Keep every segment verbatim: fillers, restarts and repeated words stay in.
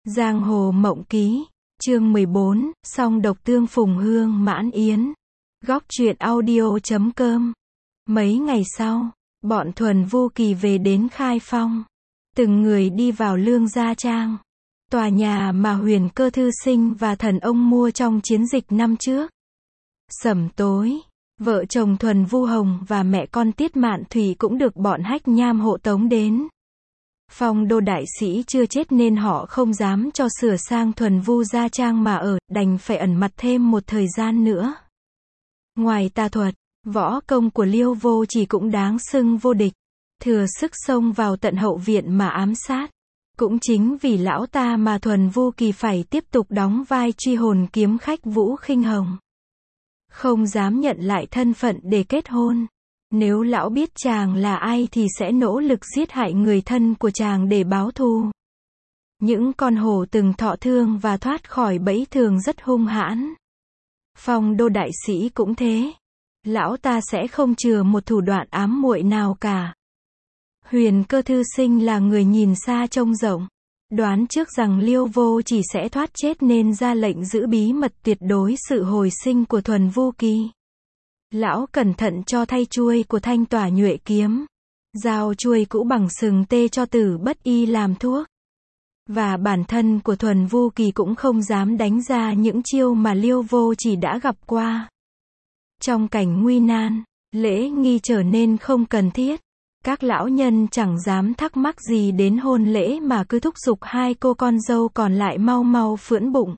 Giang hồ mộng ký, chương mười bốn, song độc tương phùng hương mãn yến. Góc truyện audio chấm com. Mấy ngày sau, bọn Thuần Vu Kỳ về đến Khai Phong. Từng người đi vào Lương Gia Trang, tòa nhà mà Huyền Cơ Thư Sinh và Thần Ông mua trong chiến dịch năm trước. Sẩm tối, vợ chồng Thuần Vu Hồng và mẹ con Tiết Mạn Thủy cũng được bọn Hách Nham hộ tống đến. Phong Đô đại sĩ chưa chết nên họ không dám cho sửa sang Thuần Vu Gia Trang mà ở, đành phải ẩn mặt thêm một thời gian nữa. Ngoài tà thuật, võ công của Liêu Vô Chỉ cũng đáng xưng vô địch, thừa sức xông vào tận hậu viện mà ám sát. Cũng chính vì lão ta mà Thuần Vu Kỳ phải tiếp tục đóng vai truy hồn kiếm khách Vũ Khinh Hồng. Không dám nhận lại thân phận để kết hôn. Nếu lão biết chàng là ai thì sẽ nỗ lực giết hại người thân của chàng để báo thù. Những con hổ từng thọ thương và thoát khỏi bẫy thường rất hung hãn. Phong Đô đại sĩ cũng thế. Lão ta sẽ không chừa một thủ đoạn ám muội nào cả. Huyền Cơ Thư Sinh là người nhìn xa trông rộng, đoán trước rằng Liêu Vô Chỉ sẽ thoát chết nên ra lệnh giữ bí mật tuyệt đối sự hồi sinh của Thuần Vu Kỳ. Lão cẩn thận cho thay chuôi của Thanh Tỏa Nhuệ kiếm, giao chuôi cũ bằng sừng tê cho Tử Bất Y làm thuốc. Và bản thân của Thuần Vu Kỳ cũng không dám đánh ra những chiêu mà Liêu Vô Chỉ đã gặp qua. Trong cảnh nguy nan, lễ nghi trở nên không cần thiết. Các lão nhân chẳng dám thắc mắc gì đến hôn lễ mà cứ thúc giục hai cô con dâu còn lại mau mau phưỡng bụng.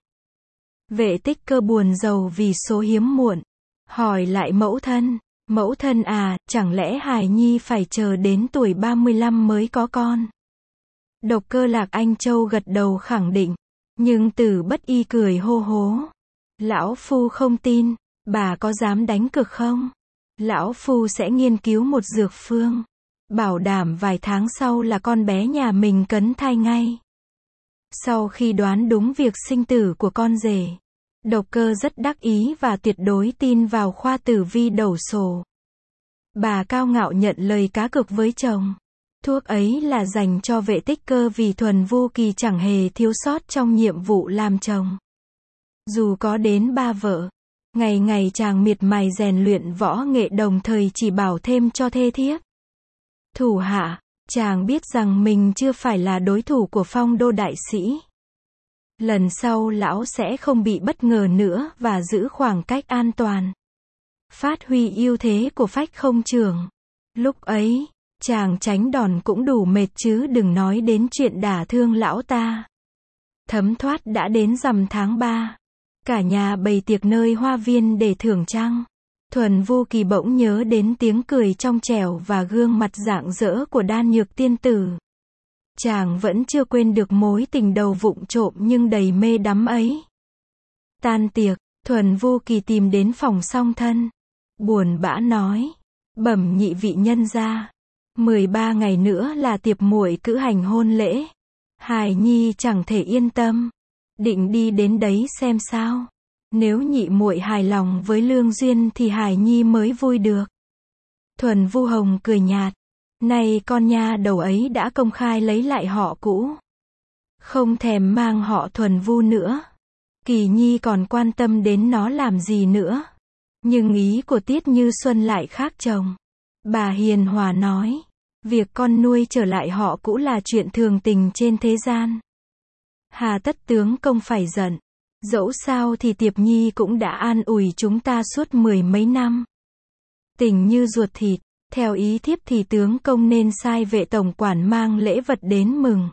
Vệ Tích Cơ buồn rầu vì số hiếm muộn, hỏi lại mẫu thân, mẫu thân à, chẳng lẽ hài nhi phải chờ đến tuổi ba mươi lăm mới có con? Độc Cơ Lạc Anh Châu gật đầu khẳng định, nhưng Tử Bất Y cười hô hố. Lão phu không tin, bà có dám đánh cược không? Lão phu sẽ nghiên cứu một dược phương, bảo đảm vài tháng sau là con bé nhà mình cấn thai ngay. Sau khi đoán đúng việc sinh tử của con rể, Độc Cơ rất đắc ý và tuyệt đối tin vào khoa tử vi đầu sổ. Bà cao ngạo nhận lời cá cược với chồng. Thuốc ấy là dành cho Vệ Tích Cơ vì Thuần Vu Kỳ chẳng hề thiếu sót trong nhiệm vụ làm chồng. Dù có đến ba vợ, ngày ngày chàng miệt mài rèn luyện võ nghệ đồng thời chỉ bảo thêm cho thê thiếp. Thủ hạ, chàng biết rằng mình chưa phải là đối thủ của Phong Đô đại sĩ. Lần sau lão sẽ không bị bất ngờ nữa và giữ khoảng cách an toàn. Phát huy ưu thế của phách không trưởng. Lúc ấy, chàng tránh đòn cũng đủ mệt chứ đừng nói đến chuyện đả thương lão ta. Thấm thoát đã đến rằm tháng ba. Cả nhà bày tiệc nơi hoa viên để thưởng trăng. Thuần Vu Kỳ bỗng nhớ đến tiếng cười trong trẻo và gương mặt rạng rỡ của Đan Nhược tiên tử. Chàng vẫn chưa quên được mối tình đầu vụng trộm nhưng đầy mê đắm ấy. Tan tiệc, Thuần Vu Kỳ tìm đến phòng song thân. Buồn bã nói, bẩm nhị vị nhân gia, mười ba ngày nữa là tiệp muội cử hành hôn lễ. Hài nhi chẳng thể yên tâm, định đi đến đấy xem sao. Nếu nhị muội hài lòng với lương duyên thì hài nhi mới vui được. Thuần Vu Hồng cười nhạt, nay con nha đầu ấy đã công khai lấy lại họ cũ, không thèm mang họ Thuần Vu nữa. Kỳ nhi còn quan tâm đến nó làm gì nữa. Nhưng ý của Tiết Như Xuân lại khác chồng. Bà hiền hòa nói, việc con nuôi trở lại họ cũ là chuyện thường tình trên thế gian. Hà tất tướng công phải giận. Dẫu sao thì Tiệp Nhi cũng đã an ủi chúng ta suốt mười mấy năm. Tình như ruột thịt, theo ý thiếp thì tướng công nên sai vệ tổng quản mang lễ vật đến mừng.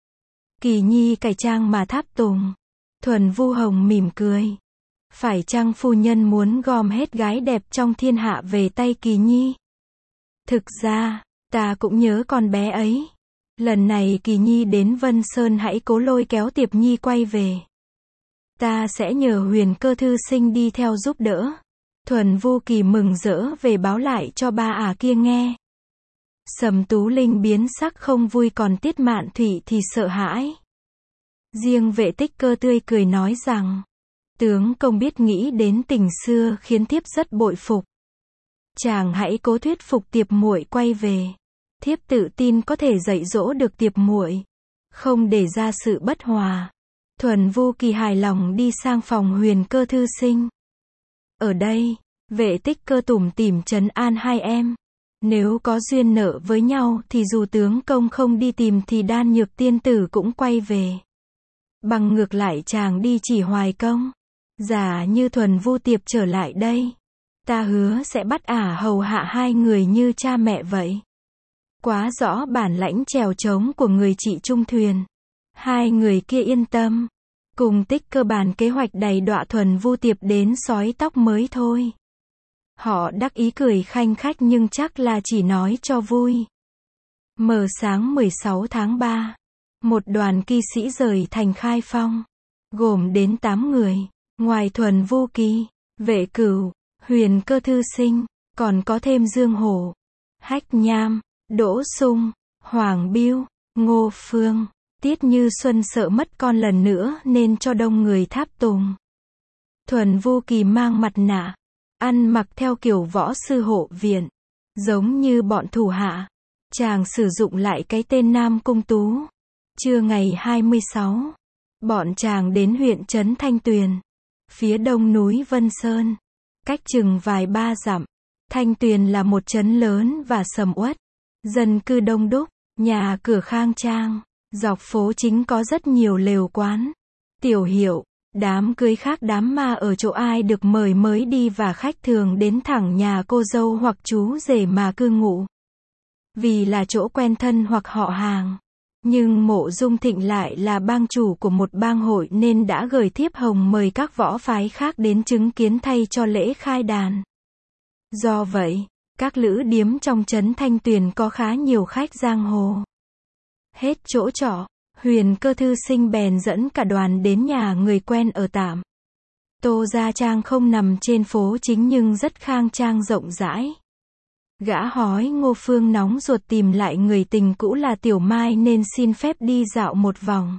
Kỳ nhi cải trang mà tháp tùng. Thuần Vu Hồng mỉm cười. Phải chăng phu nhân muốn gom hết gái đẹp trong thiên hạ về tay Kỳ nhi? Thực ra, ta cũng nhớ con bé ấy. Lần này Kỳ nhi đến Vân Sơn hãy cố lôi kéo Tiệp Nhi quay về. Ta sẽ nhờ Huyền Cơ Thư Sinh đi theo giúp đỡ. Thuần Vu Kỳ mừng rỡ về báo lại cho ba ả kia nghe. Sầm Tú Linh biến sắc không vui còn Tiết Mạn Thủy thì sợ hãi. Riêng Vệ Tích Cơ tươi cười nói rằng, tướng công biết nghĩ đến tình xưa khiến thiếp rất bội phục. Chàng hãy cố thuyết phục Tiệp muội quay về. Thiếp tự tin có thể dạy dỗ được Tiệp muội, không để ra sự bất hòa. Thuần Vu Kỳ hài lòng đi sang phòng Huyền Cơ thư sinh. Ở đây, Vệ Tích Cơ tủm tỉm trấn an hai em. Nếu có duyên nợ với nhau thì dù tướng công không đi tìm thì Đan Nhược tiên tử cũng quay về. Bằng ngược lại chàng đi chỉ hoài công. Giả như Thuần Vu Tiệp trở lại đây, ta hứa sẽ bắt ả hầu hạ hai người như cha mẹ vậy. Quá rõ bản lãnh trèo trống của người chị trung thuyền. Hai người kia yên tâm. Cùng Tích Cơ bàn kế hoạch đầy đọa Thuần Vu Tiệp đến sói tóc mới thôi. Họ đắc ý cười khanh khách nhưng chắc là chỉ nói cho vui. Mờ sáng mười sáu tháng ba, một đoàn kỵ sĩ rời thành Khai Phong, gồm đến tám người, ngoài Thuần Vu Kỳ, Vệ Cửu, Huyền Cơ thư sinh, còn có thêm Dương Hổ, Hách Nham, Đỗ Sung, Hoàng Biêu, Ngô Phương. Tiết Như Xuân sợ mất con lần nữa nên cho đông người tháp tùng. Thuần Vu Kỳ mang mặt nạ, ăn mặc theo kiểu võ sư hộ viện, giống như bọn thủ hạ. Chàng sử dụng lại cái tên Nam Cung Tú. Trưa ngày hai mươi sáu, bọn chàng đến huyện trấn Thanh Tuyền, phía đông núi Vân Sơn, cách chừng vài ba dặm. Thanh Tuyền là một trấn lớn và sầm uất, dân cư đông đúc, nhà cửa khang trang, dọc phố chính có rất nhiều lều quán, tiểu hiệu, đám cưới khác đám ma ở chỗ ai được mời mới đi và khách thường đến thẳng nhà cô dâu hoặc chú rể mà cư ngụ. Vì là chỗ quen thân hoặc họ hàng. Nhưng Mộ Dung Thịnh lại là bang chủ của một bang hội nên đã gửi thiếp hồng mời các võ phái khác đến chứng kiến thay cho lễ khai đàn. Do vậy, các lữ điếm trong trấn Thanh Tuyền có khá nhiều khách giang hồ. Hết chỗ trọ, Huyền Cơ thư sinh bèn dẫn cả đoàn đến nhà người quen ở tạm. Tô Gia Trang không nằm trên phố chính nhưng rất khang trang rộng rãi. Gã hói Ngô Phương nóng ruột tìm lại người tình cũ là Tiểu Mai nên xin phép đi dạo một vòng.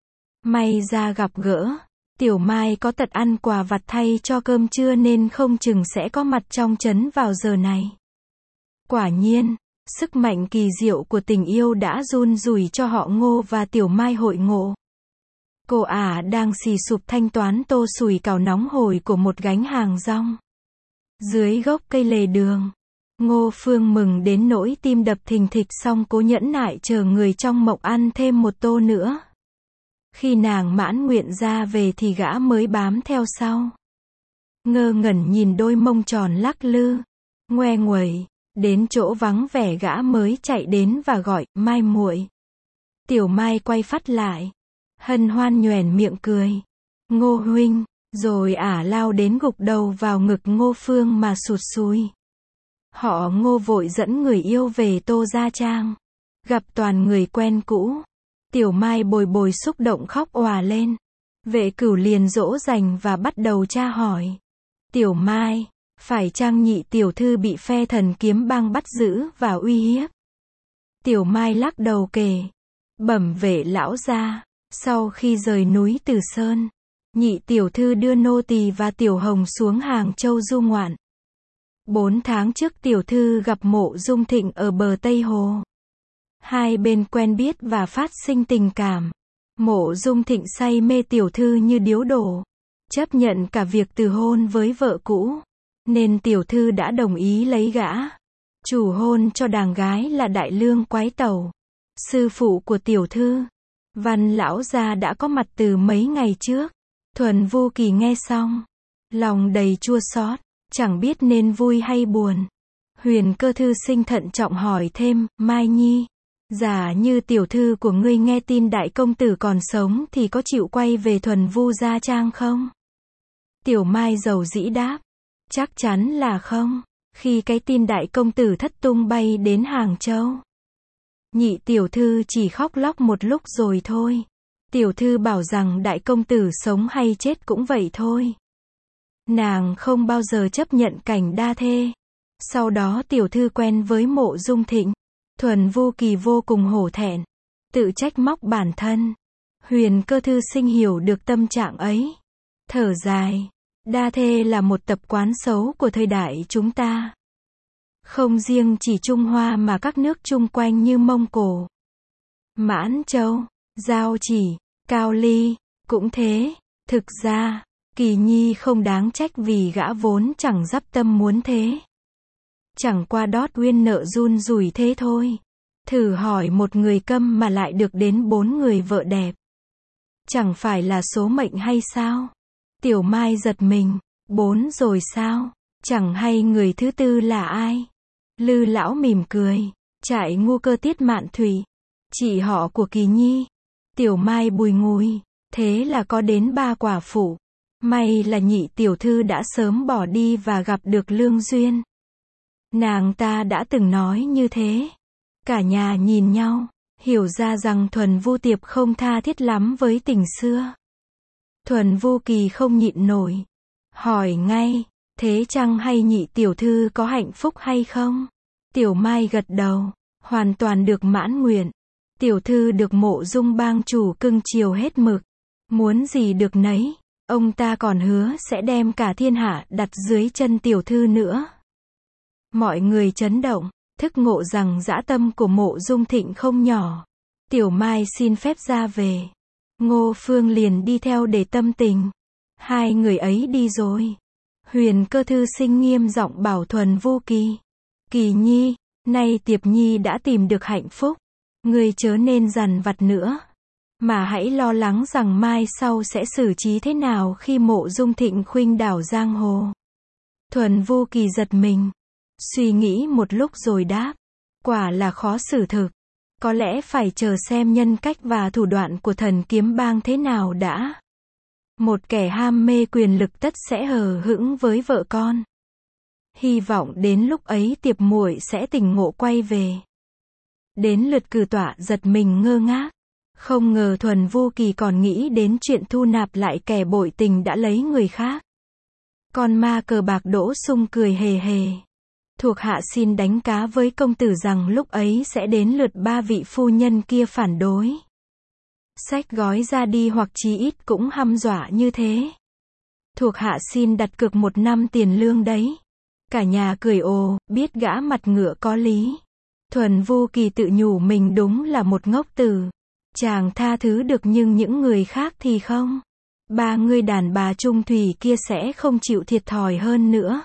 May ra gặp gỡ, Tiểu Mai có tật ăn quà vặt thay cho cơm trưa nên không chừng sẽ có mặt trong trấn vào giờ này. Quả nhiên, sức mạnh kỳ diệu của tình yêu đã run rủi cho họ Ngô và Tiểu Mai hội ngộ. Cô ả đang xì sụp thanh toán tô sủi cảo nóng hổi của một gánh hàng rong. Dưới gốc cây lề đường, Ngô Phương mừng đến nỗi tim đập thình thịch xong cố nhẫn nại chờ người trong mộng ăn thêm một tô nữa. Khi nàng mãn nguyện ra về thì gã mới bám theo sau. Ngơ ngẩn nhìn đôi mông tròn lắc lư, ngoe nguẩy, đến chỗ vắng vẻ gã mới chạy đến và gọi, Mai muội. Tiểu Mai quay phắt lại, hân hoan nhoẻn miệng cười. Ngô huynh, rồi ả lao đến gục đầu vào ngực Ngô Phương mà sụt sùi. Họ Ngô vội dẫn người yêu về Tô Gia Trang. Gặp toàn người quen cũ. Tiểu Mai bồi bồi xúc động khóc òa lên. Vệ Cửu liền dỗ dành và bắt đầu tra hỏi. Tiểu Mai, phải chăng nhị tiểu thư bị phe thần kiếm bang bắt giữ và uy hiếp? Tiểu Mai lắc đầu kể. Bẩm Vệ lão gia, sau khi rời núi Từ Sơn, nhị tiểu thư đưa nô tỳ và Tiểu Hồng xuống Hàng Châu du ngoạn. Bốn tháng trước tiểu thư gặp Mộ Dung Thịnh ở bờ Tây Hồ. Hai bên quen biết và phát sinh tình cảm. Mộ Dung Thịnh say mê tiểu thư như điếu đổ. Chấp nhận cả việc từ hôn với vợ cũ. Nên tiểu thư đã đồng ý lấy gã. Chủ hôn cho đàng gái là Đại Lương Quái Tẩu. Sư phụ của tiểu thư. Văn lão gia đã có mặt từ mấy ngày trước. Thuần Vu Kỳ nghe xong. Lòng đầy chua xót. Chẳng biết nên vui hay buồn. Huyền Cơ thư sinh thận trọng hỏi thêm, Mai Nhi, giả như tiểu thư của ngươi nghe tin đại công tử còn sống thì có chịu quay về Thuần Vu Gia Trang không? Tiểu Mai dầu dĩ đáp, chắc chắn là không, khi cái tin đại công tử thất tung bay đến Hàng Châu. Nhị tiểu thư chỉ khóc lóc một lúc rồi thôi. Tiểu thư bảo rằng đại công tử sống hay chết cũng vậy thôi. Nàng không bao giờ chấp nhận cảnh đa thê. Sau đó tiểu thư quen với Mộ Dung Thịnh. Thuần Vu Kỳ vô cùng hổ thẹn, tự trách móc bản thân. Huyền Cơ thư sinh hiểu được tâm trạng ấy. Thở dài, đa thê là một tập quán xấu của thời đại chúng ta. Không riêng chỉ Trung Hoa mà các nước chung quanh như Mông Cổ, Mãn Châu, Giao Chỉ, Cao Ly, Cũng thế, thực ra, Kỳ Nhi không đáng trách vì gã vốn chẳng dắp tâm muốn thế. Chẳng qua đót uyên nợ run rủi thế thôi. Thử hỏi một người câm mà lại được đến bốn người vợ đẹp. Chẳng phải là số mệnh hay sao? Tiểu Mai giật mình, bốn rồi sao? Chẳng hay người thứ tư là ai? Lư lão mỉm cười, trại ngu cơ Tiết Mạn Thủy, chị họ của Kỳ Nhi. Tiểu Mai bùi ngùi, thế là có đến ba quả phụ. May là nhị tiểu thư đã sớm bỏ đi và gặp được lương duyên. Nàng ta đã từng nói như thế. Cả nhà nhìn nhau, hiểu ra rằng Thuần Vu Tiệp không tha thiết lắm với tình xưa. Thuần Vu Kỳ không nhịn nổi, hỏi ngay, thế chăng hay nhị tiểu thư có hạnh phúc hay không? Tiểu Mai gật đầu, hoàn toàn được mãn nguyện. Tiểu thư được Mộ Dung bang chủ cưng chiều hết mực, muốn gì được nấy. Ông ta còn hứa sẽ đem cả thiên hạ đặt dưới chân tiểu thư nữa. Mọi người chấn động, thức ngộ rằng dã tâm của Mộ Dung Thịnh không nhỏ. Tiểu Mai xin phép ra về. Ngô Phương liền đi theo để tâm tình. Hai người ấy đi rồi. Huyền Cơ thư sinh nghiêm giọng bảo Thuần Vu Kỳ. Kỳ Nhi, nay Tiệp Nhi đã tìm được hạnh phúc. Ngươi chớ nên dằn vặt nữa. Mà hãy lo lắng rằng mai sau sẽ xử trí thế nào khi Mộ Dung Thịnh khuynh đảo giang hồ. Thuần Vu Kỳ giật mình. Suy nghĩ một lúc rồi đáp. Quả là khó xử thực. Có lẽ phải chờ xem nhân cách và thủ đoạn của Thần Kiếm Bang thế nào đã. Một kẻ ham mê quyền lực tất sẽ hờ hững với vợ con. Hy vọng đến lúc ấy Tiệp muội sẽ tỉnh ngộ quay về. Đến lượt Cử Tọa giật mình ngơ ngác. Không ngờ Thuần Vu Kỳ còn nghĩ đến chuyện thu nạp lại kẻ bội tình đã lấy người khác. Con ma cờ bạc Đỗ Sung cười hề hề. Thuộc hạ xin đánh cá với công tử rằng lúc ấy sẽ đến lượt ba vị phu nhân kia phản đối. Xách gói ra đi hoặc chí ít cũng hăm dọa như thế. Thuộc hạ xin đặt cược một năm tiền lương đấy. Cả nhà cười ồ, biết gã mặt ngựa có lý. Thuần Vu Kỳ tự nhủ mình đúng là một ngốc tử. Chàng tha thứ được nhưng những người khác thì không. Ba người đàn bà trung thủy kia sẽ không chịu thiệt thòi hơn nữa.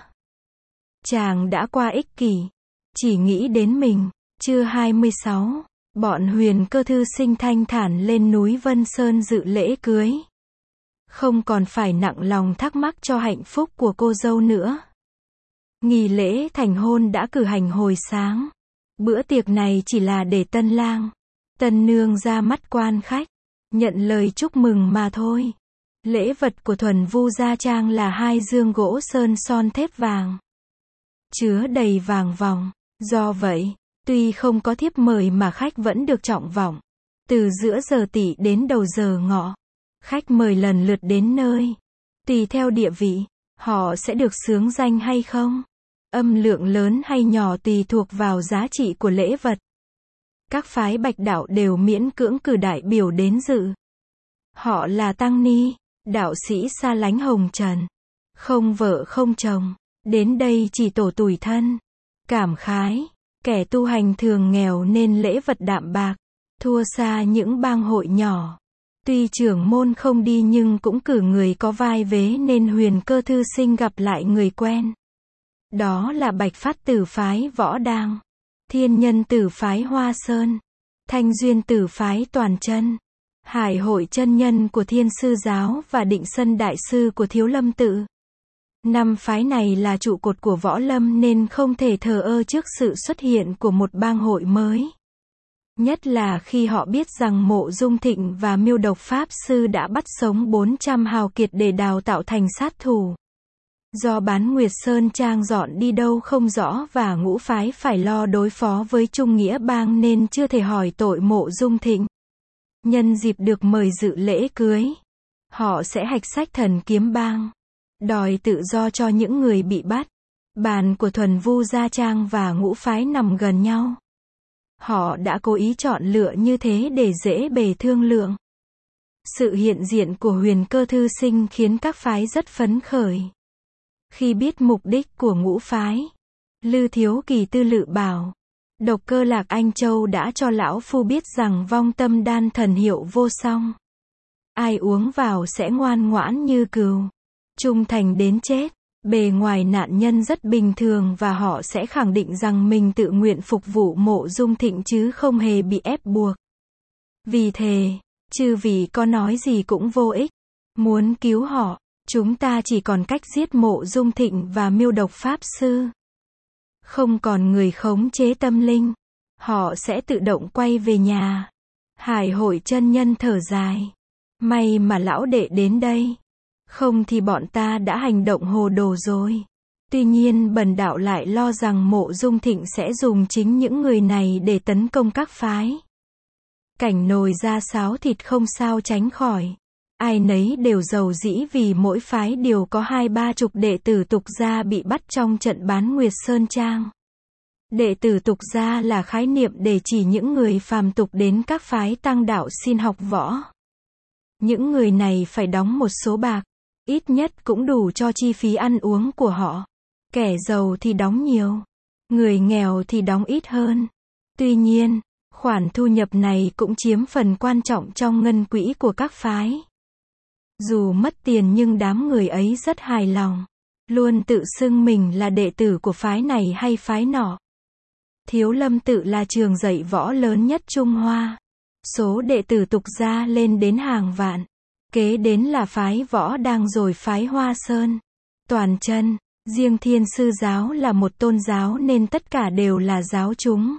Chàng đã qua ích kỷ, chỉ nghĩ đến mình. Trưa hai mươi sáu, bọn Huyền Cơ thư sinh thanh thản lên núi Vân Sơn dự lễ cưới. Không còn phải nặng lòng thắc mắc cho hạnh phúc của cô dâu nữa. Nghi lễ thành hôn đã cử hành hồi sáng. Bữa tiệc này chỉ là để tân lang, tân nương ra mắt quan khách, nhận lời chúc mừng mà thôi. Lễ vật của Thuần Vu gia trang là hai dương gỗ sơn son thép vàng, chứa đầy vàng vòng. Do vậy, tuy không có thiếp mời mà khách vẫn được trọng vọng. Từ giữa giờ tỵ đến đầu giờ ngọ, khách mời lần lượt đến nơi. Tùy theo địa vị, họ sẽ được xướng danh hay không. Âm lượng lớn hay nhỏ tùy thuộc vào giá trị của lễ vật. Các phái Bạch đạo đều miễn cưỡng cử đại biểu đến dự. Họ là tăng ni, đạo sĩ xa lánh hồng trần, không vợ không chồng, đến đây chỉ tổ tủi thân. Cảm khái, kẻ tu hành thường nghèo nên lễ vật đạm bạc, thua xa những bang hội nhỏ. Tuy trưởng môn không đi nhưng cũng cử người có vai vế nên Huyền Cơ thư sinh gặp lại người quen. Đó là Bạch Phát tử phái Võ Đang, Thiên Nhân tử phái Hoa Sơn, Thanh Duyên tử phái Toàn Chân, Hải Hội chân nhân của Thiên Sư giáo và Định Sân đại sư của Thiếu Lâm tự. Năm phái này là trụ cột của võ lâm nên không thể thờ ơ trước sự xuất hiện của một bang hội mới. Nhất là khi họ biết rằng Mộ Dung Thịnh và Miêu Độc Pháp Sư đã bắt sống bốn trăm hào kiệt để đào tạo thành sát thủ. Do Bán Nguyệt Sơn Trang dọn đi đâu không rõ và ngũ phái phải lo đối phó với Trung Nghĩa Bang nên chưa thể hỏi tội Mộ Dung Thịnh. Nhân dịp được mời dự lễ cưới, họ sẽ hạch sách Thần Kiếm Bang, đòi tự do cho những người bị bắt. Bàn của Thuần Vu gia trang và ngũ phái nằm gần nhau. Họ đã cố ý chọn lựa như thế để dễ bề thương lượng. Sự hiện diện của Huyền Cơ thư sinh khiến các phái rất phấn khởi. Khi biết mục đích của ngũ phái, Lư Thiếu Kỳ tư lự bảo, Độc Cơ Lạc Anh Châu đã cho lão phu biết rằng vong tâm đan thần hiệu vô song. ai uống vào sẽ ngoan ngoãn như cừu, trung thành đến chết. Bề ngoài nạn nhân rất bình thường và họ sẽ khẳng định rằng mình tự nguyện phục vụ Mộ Dung Thịnh chứ không hề bị ép buộc. Vì thế, chư vị có nói gì cũng vô ích. Muốn cứu họ, chúng ta chỉ còn cách giết Mộ Dung Thịnh và Miêu Độc Pháp Sư. Không còn người khống chế tâm linh, họ sẽ tự động quay về nhà. Hải Hội chân nhân thở dài. May mà lão đệ đến đây. Không thì bọn ta đã hành động hồ đồ rồi. Tuy nhiên bần đạo lại lo rằng Mộ Dung Thịnh sẽ dùng chính những người này để tấn công các phái. Cảnh nồi ra sáo thịt không sao tránh khỏi. Ai nấy đều giàu dĩ vì mỗi phái đều có hai ba chục đệ tử tục gia bị bắt trong trận bán Nguyệt Sơn Trang. Đệ tử tục gia là khái niệm để chỉ những người phàm tục đến các phái tăng đạo xin học võ. Những người này phải đóng một số bạc, ít nhất cũng đủ cho chi phí ăn uống của họ. Kẻ giàu thì đóng nhiều, người nghèo thì đóng ít hơn. Tuy nhiên, khoản thu nhập này cũng chiếm phần quan trọng trong ngân quỹ của các phái. Dù mất tiền nhưng đám người ấy rất hài lòng, luôn tự xưng mình là đệ tử của phái này hay phái nọ. Thiếu Lâm Tự là trường dạy võ lớn nhất Trung Hoa. Số đệ tử tục gia lên đến hàng vạn. Kế đến là phái Võ Đăng rồi phái Hoa Sơn. Toàn chân, riêng Thiên Sư giáo là một tôn giáo nên tất cả đều là giáo chúng.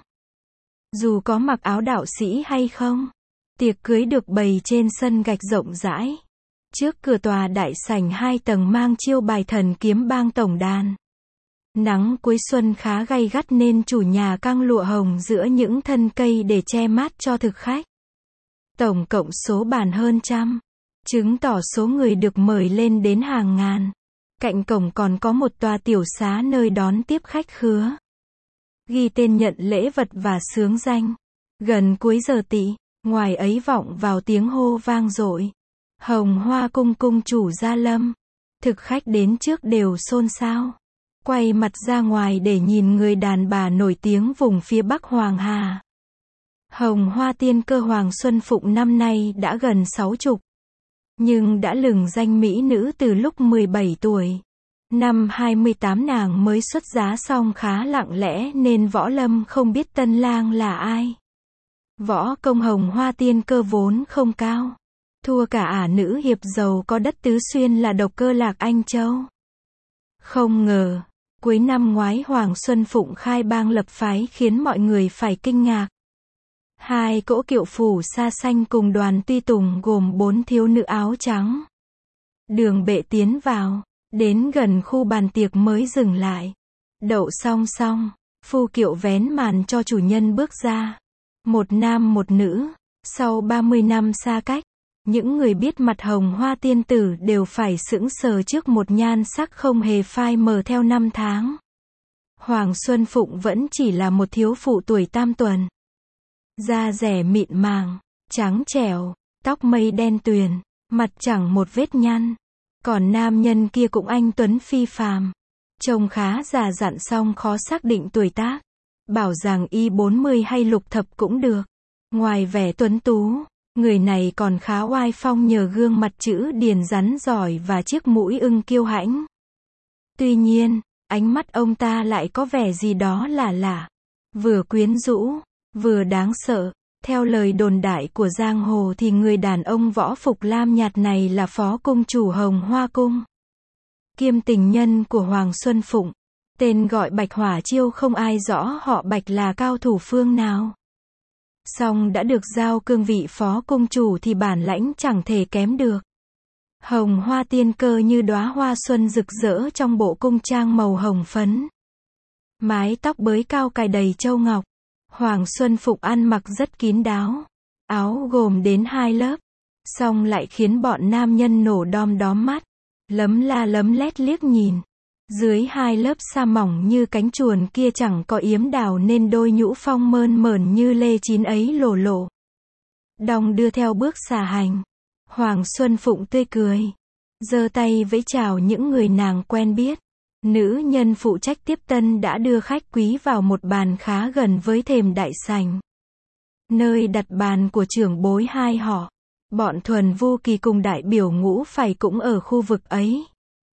Dù có mặc áo đạo sĩ hay không, tiệc cưới được bày trên sân gạch rộng rãi. Trước cửa tòa đại sảnh hai tầng mang chiêu bài Thần Kiếm Bang tổng đàn. Nắng cuối xuân khá gay gắt nên chủ nhà căng lụa hồng giữa những thân cây để che mát cho thực khách. Tổng cộng số bàn hơn trăm, chứng tỏ số người được mời lên đến hàng ngàn. Cạnh cổng còn có một tòa tiểu xá nơi đón tiếp khách khứa. Ghi tên nhận lễ vật và xướng danh. Gần cuối giờ tỵ, ngoài ấy vọng vào tiếng hô vang dội. Hồng Hoa cung cung chủ gia lâm. Thực khách đến trước đều xôn xao. Quay mặt ra ngoài để nhìn người đàn bà nổi tiếng vùng phía Bắc Hoàng Hà. Hồng Hoa tiên cơ Hoàng Xuân Phụng năm nay đã gần sáu chục. Nhưng đã lừng danh mỹ nữ từ lúc mười bảy tuổi. Năm hai mươi tám nàng mới xuất giá xong khá lặng lẽ nên Võ Lâm không biết tân lang là ai. Võ công Hồng Hoa tiên cơ vốn không cao. Thua cả ả nữ hiệp giàu có đất Tứ Xuyên là Độc Cơ Lạc Anh Châu. Không ngờ, cuối năm ngoái Hoàng Xuân Phụng khai bang lập phái khiến mọi người phải kinh ngạc. Hai cỗ kiệu phủ sa xanh cùng đoàn tùy tùng gồm bốn thiếu nữ áo trắng. Đường bệ tiến vào, đến gần khu bàn tiệc mới dừng lại. Đậu song song, phu kiệu vén màn cho chủ nhân bước ra. Một nam một nữ, sau ba mươi năm xa cách, những người biết mặt Hồng Hoa tiên tử đều phải sững sờ trước một nhan sắc không hề phai mờ theo năm tháng. Hoàng Xuân Phụng vẫn chỉ là một thiếu phụ tuổi tam tuần. Da dẻ mịn màng, trắng trẻo, tóc mây đen tuyền, mặt chẳng một vết nhăn. Còn nam nhân kia cũng anh tuấn phi phàm. Trông khá già dặn song khó xác định tuổi tác. Bảo rằng y bốn mươi hay lục thập cũng được. Ngoài vẻ tuấn tú, người này còn khá oai phong nhờ gương mặt chữ điền rắn giỏi và chiếc mũi ưng kiêu hãnh. Tuy nhiên, ánh mắt ông ta lại có vẻ gì đó lạ lạ. Vừa quyến rũ, vừa đáng sợ. Theo lời đồn đại của giang hồ thì người đàn ông võ phục lam nhạt này là phó cung chủ Hồng Hoa Cung. Kiêm tình nhân của Hoàng Xuân Phụng. Tên gọi Bạch Hỏa Chiêu không ai rõ họ Bạch là cao thủ phương nào. Song đã được giao cương vị phó cung chủ thì bản lãnh chẳng thể kém được. Hồng Hoa tiên cơ như đóa hoa xuân rực rỡ trong bộ cung trang màu hồng phấn. Mái tóc bới cao cài đầy châu ngọc. Hoàng Xuân Phụng ăn mặc rất kín đáo. Áo gồm đến hai lớp. Song lại khiến bọn nam nhân nổ đom đóm mắt. Lấm la lấm lét liếc nhìn. Dưới hai lớp sa mỏng như cánh chuồn kia chẳng có yếm đào nên đôi nhũ phong mơn mởn như lê chín ấy lổ lộ. Đong đưa theo bước xà hành. Hoàng Xuân Phụng tươi cười. Giơ tay vẫy chào những người nàng quen biết. Nữ nhân phụ trách tiếp tân đã đưa khách quý vào một bàn khá gần với thềm đại sảnh. Nơi đặt bàn của trưởng bối hai họ. Bọn Thuần Vu Kỳ cùng đại biểu ngũ phải cũng ở khu vực ấy.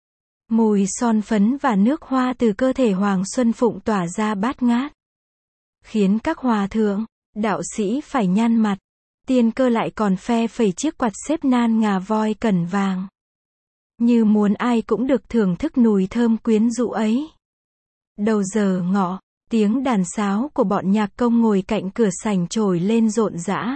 Mùi son phấn và nước hoa từ cơ thể Hoàng Xuân Phụng tỏa ra bát ngát, khiến các hòa thượng, đạo sĩ phải nhăn mặt. Tiên Cơ lại còn phe phẩy chiếc quạt xếp nan ngà voi cẩn vàng, như muốn ai cũng được thưởng thức mùi thơm quyến rũ ấy. Đầu giờ ngọ, tiếng đàn sáo của bọn nhạc công ngồi cạnh cửa sảnh trồi lên rộn rã,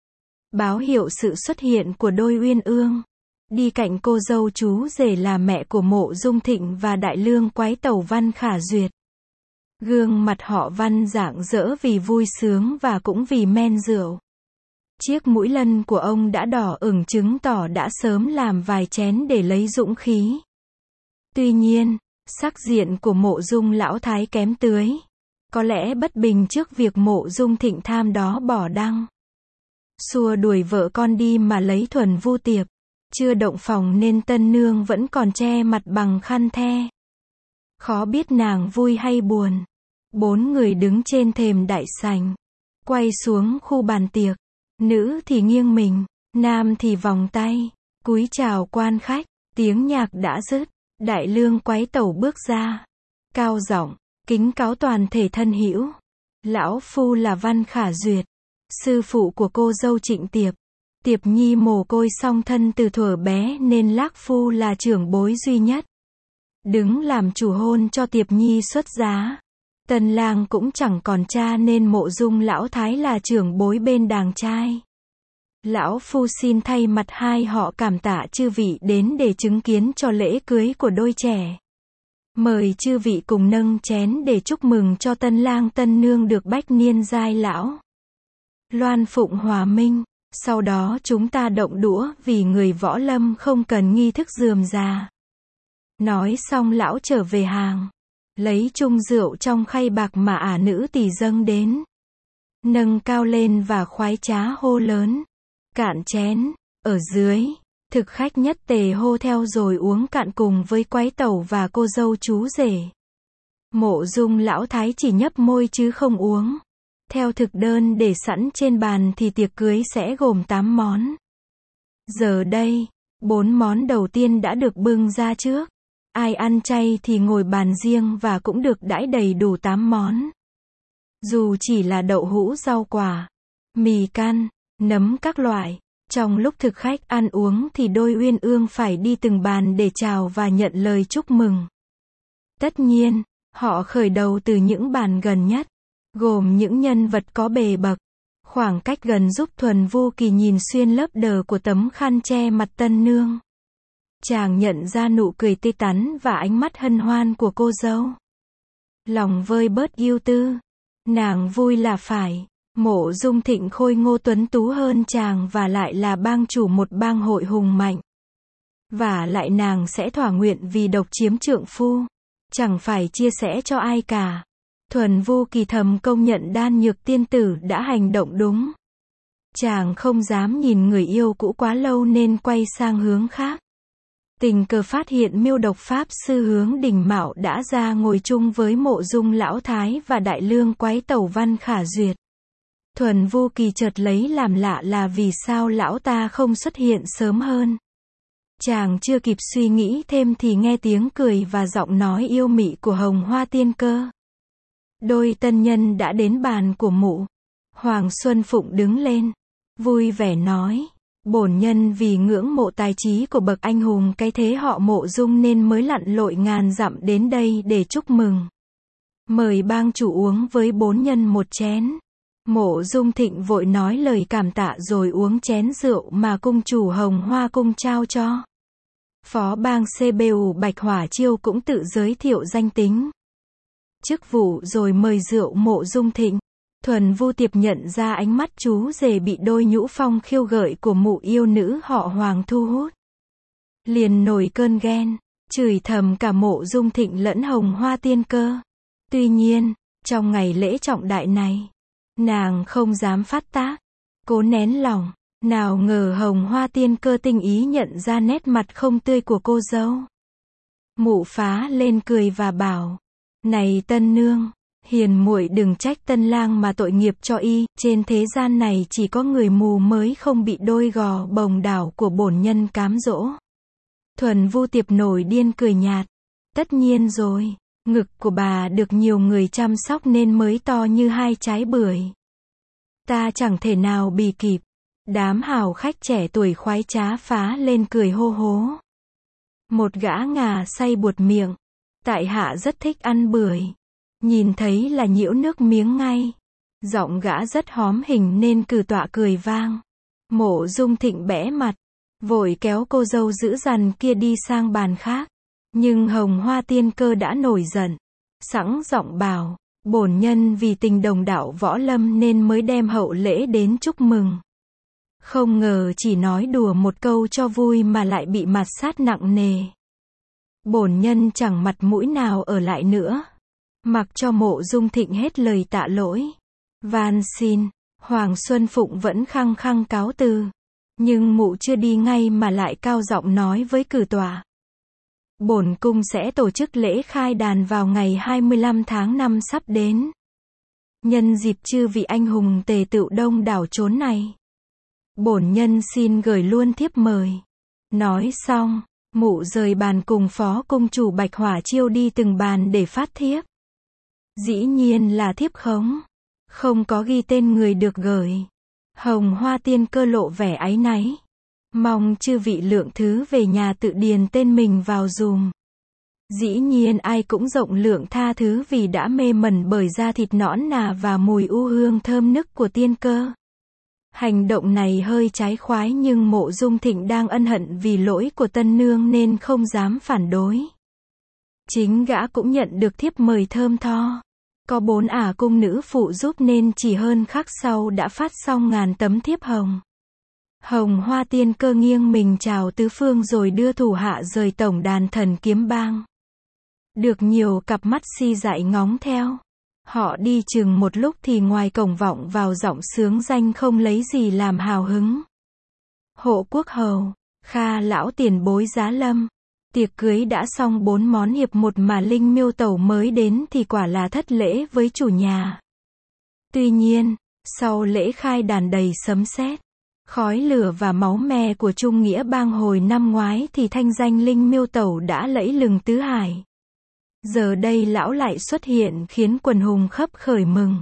báo hiệu sự xuất hiện của đôi uyên ương. Đi cạnh cô dâu chú rể là mẹ của Mộ Dung Thịnh và đại lương quái tẩu Văn Khả Duyệt. Gương mặt họ Văn rạng rỡ vì vui sướng và cũng vì men rượu. Chiếc mũi lân của ông đã đỏ ửng chứng tỏ đã sớm làm vài chén để lấy dũng khí. Tuy nhiên, sắc diện của Mộ Dung lão thái kém tưới. Có lẽ bất bình trước việc Mộ Dung Thịnh tham đó bỏ đăng xua đuổi vợ con đi mà lấy Thuần Vu tiệp. Chưa động phòng nên tân nương vẫn còn che mặt bằng khăn the. Khó biết nàng vui hay buồn. Bốn người đứng trên thềm đại sảnh, quay xuống khu bàn tiệc. Nữ thì nghiêng mình, nam thì vòng tay, cúi chào quan khách. Tiếng nhạc đã dứt, đại lương quái tẩu bước ra, cao giọng kính cáo toàn thể thân hữu. Lão phu là Văn Khả Duyệt, sư phụ của cô dâu Trịnh Tiệp. Tiệp Nhi mồ côi song thân từ thuở bé nên Lác phu là trưởng bối duy nhất, đứng làm chủ hôn cho Tiệp Nhi xuất giá. Tân lang cũng chẳng còn cha nên Mộ Dung lão thái là trưởng bối bên đàng trai. Lão phu xin thay mặt hai họ cảm tạ chư vị đến để chứng kiến cho lễ cưới của đôi trẻ. Mời chư vị cùng nâng chén để chúc mừng cho tân lang tân nương được bách niên giai lão. Loan phụng hòa minh. Sau đó chúng ta động đũa vì người võ lâm không cần nghi thức rườm rà. Nói xong lão trở về hàng, lấy chung rượu trong khay bạc mà ả nữ tỳ dâng đến, nâng cao lên và khoái trá hô lớn: cạn chén. Ở dưới, thực khách nhất tề hô theo rồi uống cạn cùng với quái tẩu và cô dâu chú rể. Mộ Dung lão thái chỉ nhấp môi chứ không uống. Theo thực đơn để sẵn trên bàn thì tiệc cưới sẽ gồm tám món. Giờ đây, bốn món đầu tiên đã được bưng ra trước. Ai ăn chay thì ngồi bàn riêng và cũng được đãi đầy đủ tám món. Dù chỉ là đậu hũ rau quả, mì căn, nấm các loại. Trong lúc thực khách ăn uống thì đôi uyên ương phải đi từng bàn để chào và nhận lời chúc mừng. Tất nhiên, họ khởi đầu từ những bàn gần nhất, gồm những nhân vật có bề bậc. Khoảng cách gần giúp Thuần Vu Kỳ nhìn xuyên lớp đờ của tấm khăn che mặt tân nương. Chàng nhận ra nụ cười tươi tắn và ánh mắt hân hoan của cô dâu. Lòng vơi bớt ưu tư. Nàng vui là phải. Mộ Dung Thịnh khôi ngô tuấn tú hơn chàng và lại là bang chủ một bang hội hùng mạnh. Và lại nàng sẽ thỏa nguyện vì độc chiếm trượng phu, chẳng phải chia sẻ cho ai cả. Thuần Vu Kỳ thầm công nhận Đan Nhược tiên tử đã hành động đúng. Chàng không dám nhìn người yêu cũ quá lâu nên quay sang hướng khác. Tình cờ phát hiện Miêu Độc pháp sư Hướng Đình Mạo đã ra ngồi chung với Mộ Dung lão thái và đại lương quái tẩu Văn Khả Duyệt. Thuần Vu Kỳ chợt lấy làm lạ là vì sao lão ta không xuất hiện sớm hơn. Chàng chưa kịp suy nghĩ thêm thì nghe tiếng cười và giọng nói yêu mị của Hồng Hoa Tiên Cơ. Đôi tân nhân đã đến bàn của mụ. Hoàng Xuân Phụng đứng lên, vui vẻ nói: bổn nhân vì ngưỡng mộ tài trí của bậc anh hùng cái thế họ Mộ Dung nên mới lặn lội ngàn dặm đến đây để chúc mừng. Mời bang chủ uống với bốn nhân một chén. Mộ Dung Thịnh vội nói lời cảm tạ rồi uống chén rượu mà cung chủ Hồng Hoa cung trao cho. Phó bang xê bê u Bạch Hỏa Chiêu cũng tự giới thiệu danh tính, chức vụ rồi mời rượu Mộ Dung Thịnh. Thuần Vu Tiệp nhận ra ánh mắt chú rể bị đôi nhũ phong khiêu gợi của mụ yêu nữ họ Hoàng thu hút. Liền nổi cơn ghen, chửi thầm cả Mộ Dung Thịnh lẫn Hồng Hoa Tiên Cơ. Tuy nhiên, trong ngày lễ trọng đại này, nàng không dám phát tác, cố nén lòng. Nào ngờ Hồng Hoa Tiên Cơ tinh ý nhận ra nét mặt không tươi của cô dâu. Mụ phá lên cười và bảo: này tân nương, Hiền muội đừng trách tân lang mà tội nghiệp cho y, trên thế gian này chỉ có người mù mới không bị đôi gò bồng đảo của bổn nhân cám dỗ. Thuần Vu Tiệp nổi điên cười nhạt. Tất nhiên rồi, ngực của bà được nhiều người chăm sóc nên mới to như hai trái bưởi. Ta chẳng thể nào bì kịp. Đám hào khách trẻ tuổi khoái trá phá lên cười hô hố. Một gã ngà say buột miệng. Tại hạ rất thích ăn bưởi. Nhìn thấy là nhiễu nước miếng ngay. Giọng gã rất hóm hình nên cử tọa cười vang. Mộ Dung Thịnh bẽ mặt. Vội kéo cô dâu dữ dằn kia đi sang bàn khác. Nhưng Hồng Hoa Tiên Cơ đã nổi giận. Sẵn giọng bảo, bổn nhân vì tình đồng đạo võ lâm nên mới đem hậu lễ đến chúc mừng. Không ngờ chỉ nói đùa một câu cho vui mà lại bị mạt sát nặng nề. Bổn nhân chẳng mặt mũi nào ở lại nữa. Mặc cho Mộ Dung Thịnh hết lời tạ lỗi. Van xin, Hoàng Xuân Phụng vẫn khăng khăng cáo từ. Nhưng mụ chưa đi ngay mà lại cao giọng nói với cử tọa. Bổn cung sẽ tổ chức lễ khai đàn vào ngày hai mươi lăm tháng năm sắp đến. Nhân dịp chư vị anh hùng tề tựu đông đảo chốn này. Bổn nhân xin gửi luôn thiếp mời. Nói xong, mụ rời bàn cùng phó cung chủ Bạch Hỏa Chiêu đi từng bàn để phát thiếp. Dĩ nhiên là thiếp khống. Không có ghi tên người được gửi. Hồng Hoa Tiên Cơ lộ vẻ áy náy. Mong chư vị lượng thứ về nhà tự điền tên mình vào dùm. Dĩ nhiên ai cũng rộng lượng tha thứ vì đã mê mẩn bởi da thịt nõn nà và mùi u hương thơm nức của tiên cơ. Hành động này hơi trái khoái nhưng Mộ Dung Thịnh đang ân hận vì lỗi của tân nương nên không dám phản đối. Chính gã cũng nhận được thiếp mời thơm tho. Có bốn ả cung nữ phụ giúp nên chỉ hơn khắc sau đã phát xong ngàn tấm thiếp hồng. Hồng Hoa Tiên Cơ nghiêng mình chào tứ phương rồi đưa thủ hạ rời tổng đàn Thần Kiếm Bang. Được nhiều cặp mắt si dại ngóng theo. Họ đi chừng một lúc thì ngoài cổng vọng vào giọng sướng danh không lấy gì làm hào hứng. Hộ quốc hầu, Kha lão tiền bối giá lâm. Tiệc cưới đã xong bốn món hiệp một mà Linh Miêu Tẩu mới đến thì quả là thất lễ với chủ nhà. Tuy nhiên, sau lễ khai đàn đầy sấm sét, khói lửa và máu me của Trung Nghĩa Bang hồi năm ngoái thì thanh danh Linh Miêu Tẩu đã lẫy lừng tứ hải. Giờ đây lão lại xuất hiện khiến quần hùng khấp khởi mừng.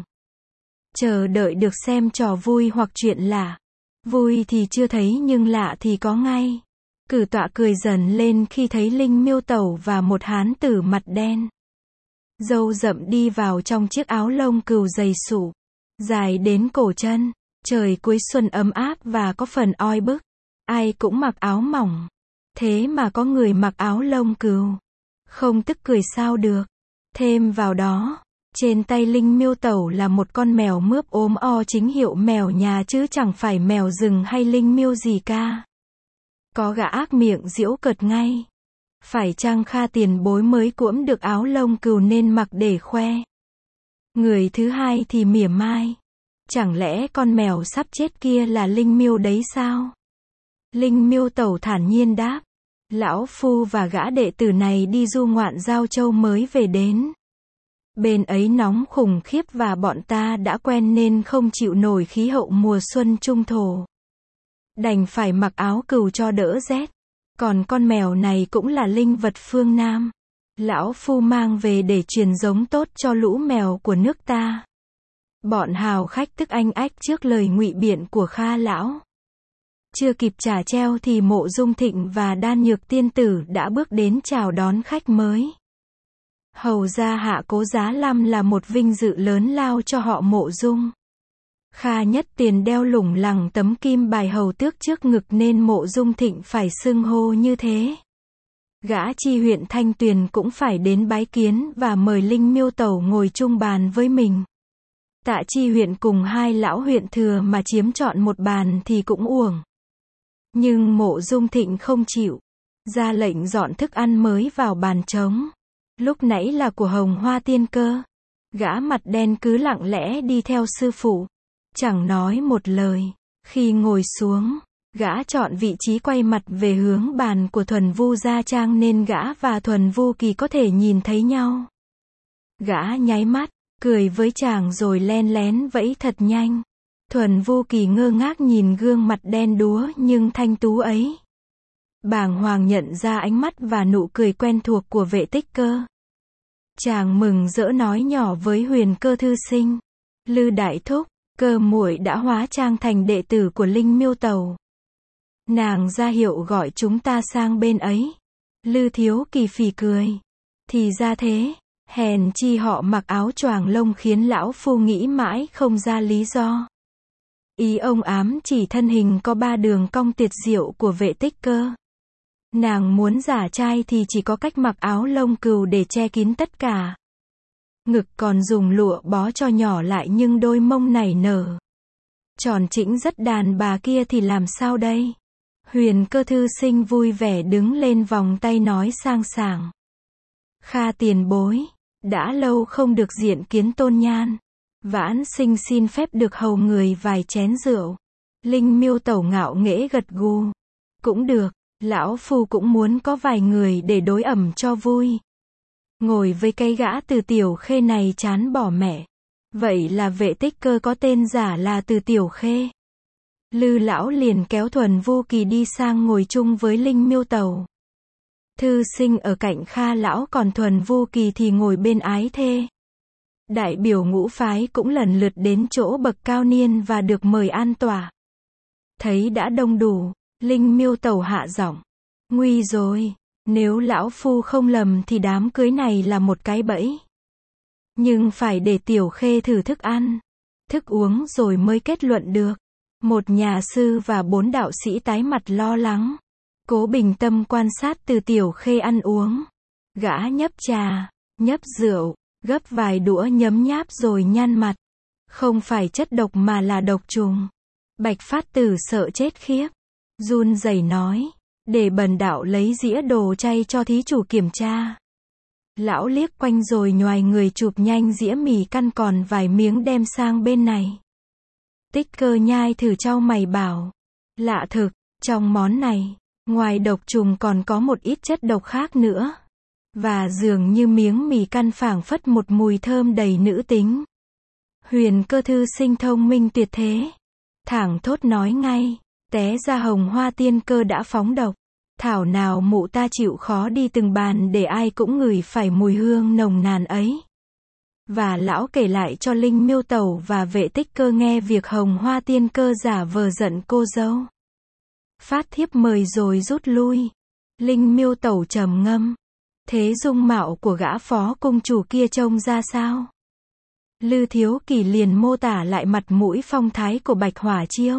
Chờ đợi được xem trò vui hoặc chuyện lạ. Vui thì chưa thấy nhưng lạ thì có ngay. Cử tọa cười dần lên khi thấy Linh Miêu Tẩu và một hán tử mặt đen. Râu rậm đi vào trong chiếc áo lông cừu dày sụ, dài đến cổ chân. Trời cuối xuân ấm áp và có phần oi bức. Ai cũng mặc áo mỏng. Thế mà có người mặc áo lông cừu. Không tức cười sao được. Thêm vào đó, trên tay Linh Miêu Tẩu là một con mèo mướp ốm o chính hiệu mèo nhà chứ chẳng phải mèo rừng hay linh miêu gì ca. Có gã ác miệng giễu cợt ngay. Phải chăng Kha tiền bối mới cuỗm được áo lông cừu nên mặc để khoe. Người thứ hai thì mỉa mai. Chẳng lẽ con mèo sắp chết kia là Linh Miêu đấy sao? Linh Miêu Tẩu thản nhiên đáp. Lão phu và gã đệ tử này đi du ngoạn Giao Châu mới về đến. Bên ấy nóng khủng khiếp và bọn ta đã quen nên không chịu nổi khí hậu mùa xuân trung thổ. Đành phải mặc áo cừu cho đỡ rét. Còn con mèo này cũng là linh vật phương Nam. Lão phu mang về để truyền giống tốt cho lũ mèo của nước ta. Bọn hào khách tức anh ách trước lời ngụy biện của Kha lão. Chưa kịp trả treo thì Mộ Dung Thịnh và Đan Nhược tiên tử đã bước đến chào đón khách mới. Hầu gia hạ Cố Giá Lâm là một vinh dự lớn lao cho họ Mộ Dung. Kha nhất tiền đeo lủng lẳng tấm kim bài hầu tước trước ngực nên Mộ Dung Thịnh phải xưng hô như thế. Gã chi huyện Thanh Tuyền cũng phải đến bái kiến và mời Linh Miêu Tẩu ngồi chung bàn với mình. Tạ chi huyện cùng hai lão huyện thừa mà chiếm trọn một bàn thì cũng uổng. Nhưng Mộ Dung Thịnh không chịu. Ra lệnh dọn thức ăn mới vào bàn trống. Lúc nãy là của Hồng Hoa Tiên Cơ. Gã mặt đen cứ lặng lẽ đi theo sư phụ. Chẳng nói một lời. Khi ngồi xuống, gã chọn vị trí quay mặt về hướng bàn của Thuần Vu Gia Trang nên gã và Thuần Vu Kỳ có thể nhìn thấy nhau. Gã nháy mắt, cười với chàng rồi len lén vẫy thật nhanh. Thuần Vô Kỳ ngơ ngác nhìn gương mặt đen đúa nhưng thanh tú ấy. Bàng hoàng nhận ra ánh mắt và nụ cười quen thuộc của Vệ Tích Cơ. Chàng mừng rỡ nói nhỏ với Huyền Cơ thư sinh. Lư đại thúc, Cơ muội đã hóa trang thành đệ tử của Linh Miêu Tầu. Nàng ra hiệu gọi chúng ta sang bên ấy. Lư Thiếu Kỳ phì cười. Thì ra thế, hèn chi họ mặc áo choàng lông khiến lão phu nghĩ mãi không ra lý do. Ý ông ám chỉ thân hình có ba đường cong tuyệt diệu của Vệ Tích Cơ. Nàng muốn giả trai thì chỉ có cách mặc áo lông cừu để che kín tất cả. Ngực còn dùng lụa bó cho nhỏ lại nhưng đôi mông nảy nở. Tròn trĩnh rất đàn bà kia thì làm sao đây? Huyền Cơ thư sinh vui vẻ đứng lên vòng tay nói sang sảng. Kha tiền bối, đã lâu không được diện kiến tôn nhan. Vãn sinh xin phép được hầu người vài chén rượu. Linh Miêu Tẩu ngạo nghễ gật gù. Cũng được, lão phu cũng muốn có vài người để đối ẩm cho vui. Ngồi với cái gã Từ Tiểu Khê này chán bỏ mẹ. Vậy là Vệ Tích Cơ có tên giả là Từ Tiểu Khê. Lư lão liền kéo Thuần Vô Kỳ đi sang ngồi chung với Linh Miêu Tẩu. Thư sinh ở cạnh Kha lão còn Thuần Vô Kỳ thì ngồi bên ái thê. Đại biểu ngũ phái cũng lần lượt đến chỗ bậc cao niên và được mời an tọa. Thấy đã đông đủ, Linh Miêu Tẩu hạ giọng. Nguy rồi, nếu lão phu không lầm thì đám cưới này là một cái bẫy. Nhưng phải để Tiểu Khê thử thức ăn, thức uống rồi mới kết luận được. Một nhà sư và bốn đạo sĩ tái mặt lo lắng. Cố bình tâm quan sát Từ Tiểu Khê ăn uống. Gã nhấp trà, nhấp rượu, gấp vài đũa nhấm nháp rồi nhăn mặt. Không phải chất độc mà là độc trùng. Bạch Phát Tử sợ chết khiếp. Run rẩy nói. Để bần đạo lấy dĩa đồ chay cho thí chủ kiểm tra. Lão liếc quanh rồi nhoài người chụp nhanh dĩa mì căn còn vài miếng đem sang bên này. Tích Cơ nhai thử chau mày bảo. Lạ thực, trong món này, ngoài độc trùng còn có một ít chất độc khác nữa. Và dường như miếng mì căn phảng phất một mùi thơm đầy nữ tính. Huyền Cơ thư sinh thông minh tuyệt thế. Thẳng thốt nói ngay. Té ra Hồng Hoa Tiên Cơ đã phóng độc. Thảo nào mụ ta chịu khó đi từng bàn để ai cũng ngửi phải mùi hương nồng nàn ấy. Và lão kể lại cho Linh Miêu Tẩu và Vệ Tích Cơ nghe việc Hồng Hoa Tiên Cơ giả vờ giận cô dâu. Phát thiếp mời rồi rút lui. Linh Miêu Tẩu trầm ngâm. Thế dung mạo của gã phó cung chủ kia trông ra sao? Lư Thiếu Kỳ liền mô tả lại mặt mũi phong thái của Bạch Hỏa Chiêu.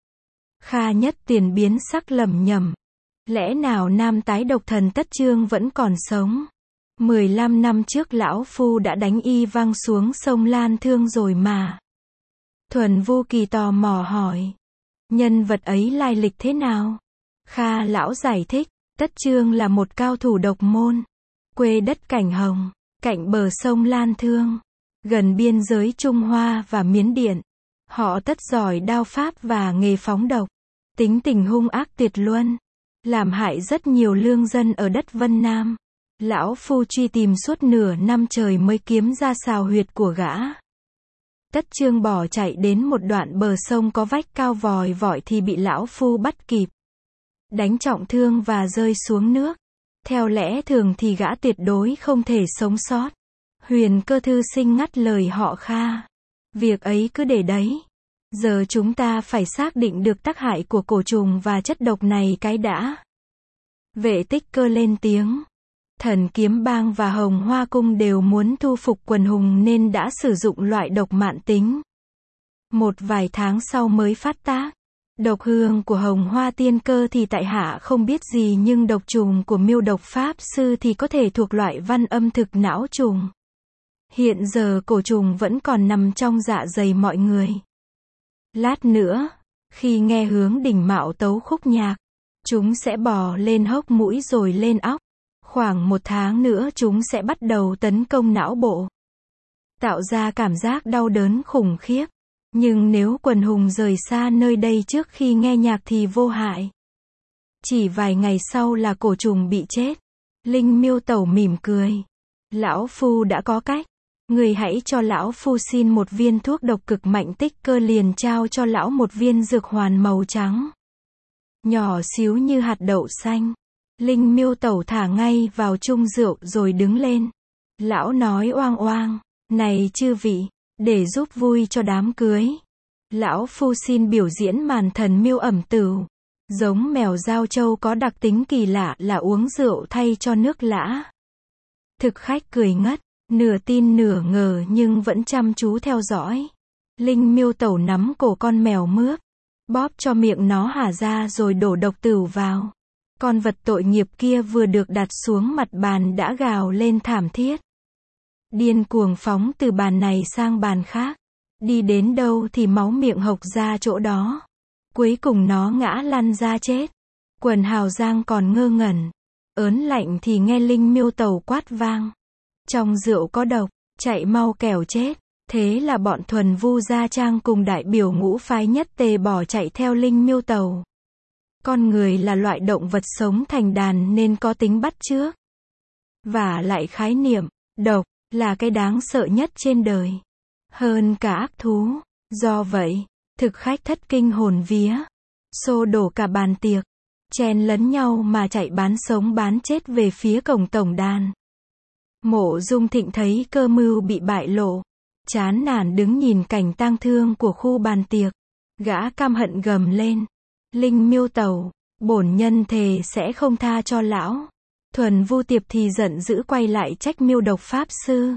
Kha Nhất Tiền biến sắc lẩm nhẩm. Lẽ nào nam tái độc thần Tất Trương vẫn còn sống? mười lăm năm trước lão phu đã đánh y văng xuống sông Lan Thương rồi mà. Thuần Vô Kỳ tò mò hỏi. Nhân vật ấy lai lịch thế nào? Kha lão giải thích. Tất Trương là một cao thủ độc môn. Quê đất Cảnh Hồng, cạnh bờ sông Lan Thương, gần biên giới Trung Hoa và Miến Điện. Họ tất giỏi đao pháp và nghề phóng độc. Tính tình hung ác tuyệt luân. Làm hại rất nhiều lương dân ở đất Vân Nam. Lão phu truy tìm suốt nửa năm trời mới kiếm ra sào huyệt của gã. Tất Trương bỏ chạy đến một đoạn bờ sông có vách cao vòi vọi thì bị lão phu bắt kịp. Đánh trọng thương và rơi xuống nước. Theo lẽ thường thì gã tuyệt đối không thể sống sót. Huyền Cơ thư sinh ngắt lời họ Kha. Việc ấy cứ để đấy. Giờ chúng ta phải xác định được tác hại của cổ trùng và chất độc này cái đã. Vệ Tích Cơ lên tiếng. Thần Kiếm Bang và Hồng Hoa Cung đều muốn thu phục quần hùng nên đã sử dụng loại độc mạn tính. Một vài tháng sau mới phát tác. Độc hương của Hồng Hoa Tiên Cơ thì tại hạ không biết gì nhưng độc trùng của Miêu Độc Pháp Sư thì có thể thuộc loại văn âm thực não trùng. Hiện giờ cổ trùng vẫn còn nằm trong dạ dày mọi người. Lát nữa, khi nghe Hướng Đỉnh Mạo tấu khúc nhạc, chúng sẽ bò lên hốc mũi rồi lên óc. Khoảng một tháng nữa chúng sẽ bắt đầu tấn công não bộ. Tạo ra cảm giác đau đớn khủng khiếp. Nhưng nếu quần hùng rời xa nơi đây trước khi nghe nhạc thì vô hại. Chỉ vài ngày sau là cổ trùng bị chết. Linh Miêu Tẩu mỉm cười. Lão phu đã có cách. Người hãy cho lão phu xin một viên thuốc độc cực mạnh. Tích Cơ liền trao cho lão một viên dược hoàn màu trắng, nhỏ xíu như hạt đậu xanh. Linh Miêu Tẩu thả ngay vào chung rượu rồi đứng lên. Lão nói oang oang, này chư vị, để giúp vui cho đám cưới, lão phu xin biểu diễn màn thần miêu ẩm tửu. Giống mèo Giao Châu có đặc tính kỳ lạ là uống rượu thay cho nước lã. Thực khách cười ngất, nửa tin nửa ngờ nhưng vẫn chăm chú theo dõi. Linh Miêu Tẩu nắm cổ con mèo mướp, bóp cho miệng nó hả ra rồi đổ độc tửu vào. Con vật tội nghiệp kia vừa được đặt xuống mặt bàn đã gào lên thảm thiết. Điên cuồng phóng từ bàn này sang bàn khác. Đi đến đâu thì máu miệng hộc ra chỗ đó. Cuối cùng nó ngã lăn ra chết. Quần hào giang còn ngơ ngẩn. Ớn lạnh thì nghe Linh Miêu Tẩu quát vang. Trong rượu có độc, chạy mau kẻo chết. Thế là bọn Thuần Vu Gia Trang cùng đại biểu ngũ phái nhất tề bỏ chạy theo Linh Miêu Tẩu. Con người là loại động vật sống thành đàn nên có tính bắt chước. Và lại khái niệm, độc, là cái đáng sợ nhất trên đời. Hơn cả ác thú. Do vậy, thực khách thất kinh hồn vía. Xô đổ cả bàn tiệc. Chen lấn nhau mà chạy bán sống bán chết về phía cổng tổng đàn. Mộ Dung Thịnh thấy cơ mưu bị bại lộ. Chán nản đứng nhìn cảnh tang thương của khu bàn tiệc. Gã căm hận gầm lên. Linh Miêu Tẩu, bổn nhân thề sẽ không tha cho lão. Thuần Vu Tiệp thì giận dữ quay lại trách Miêu Độc Pháp Sư.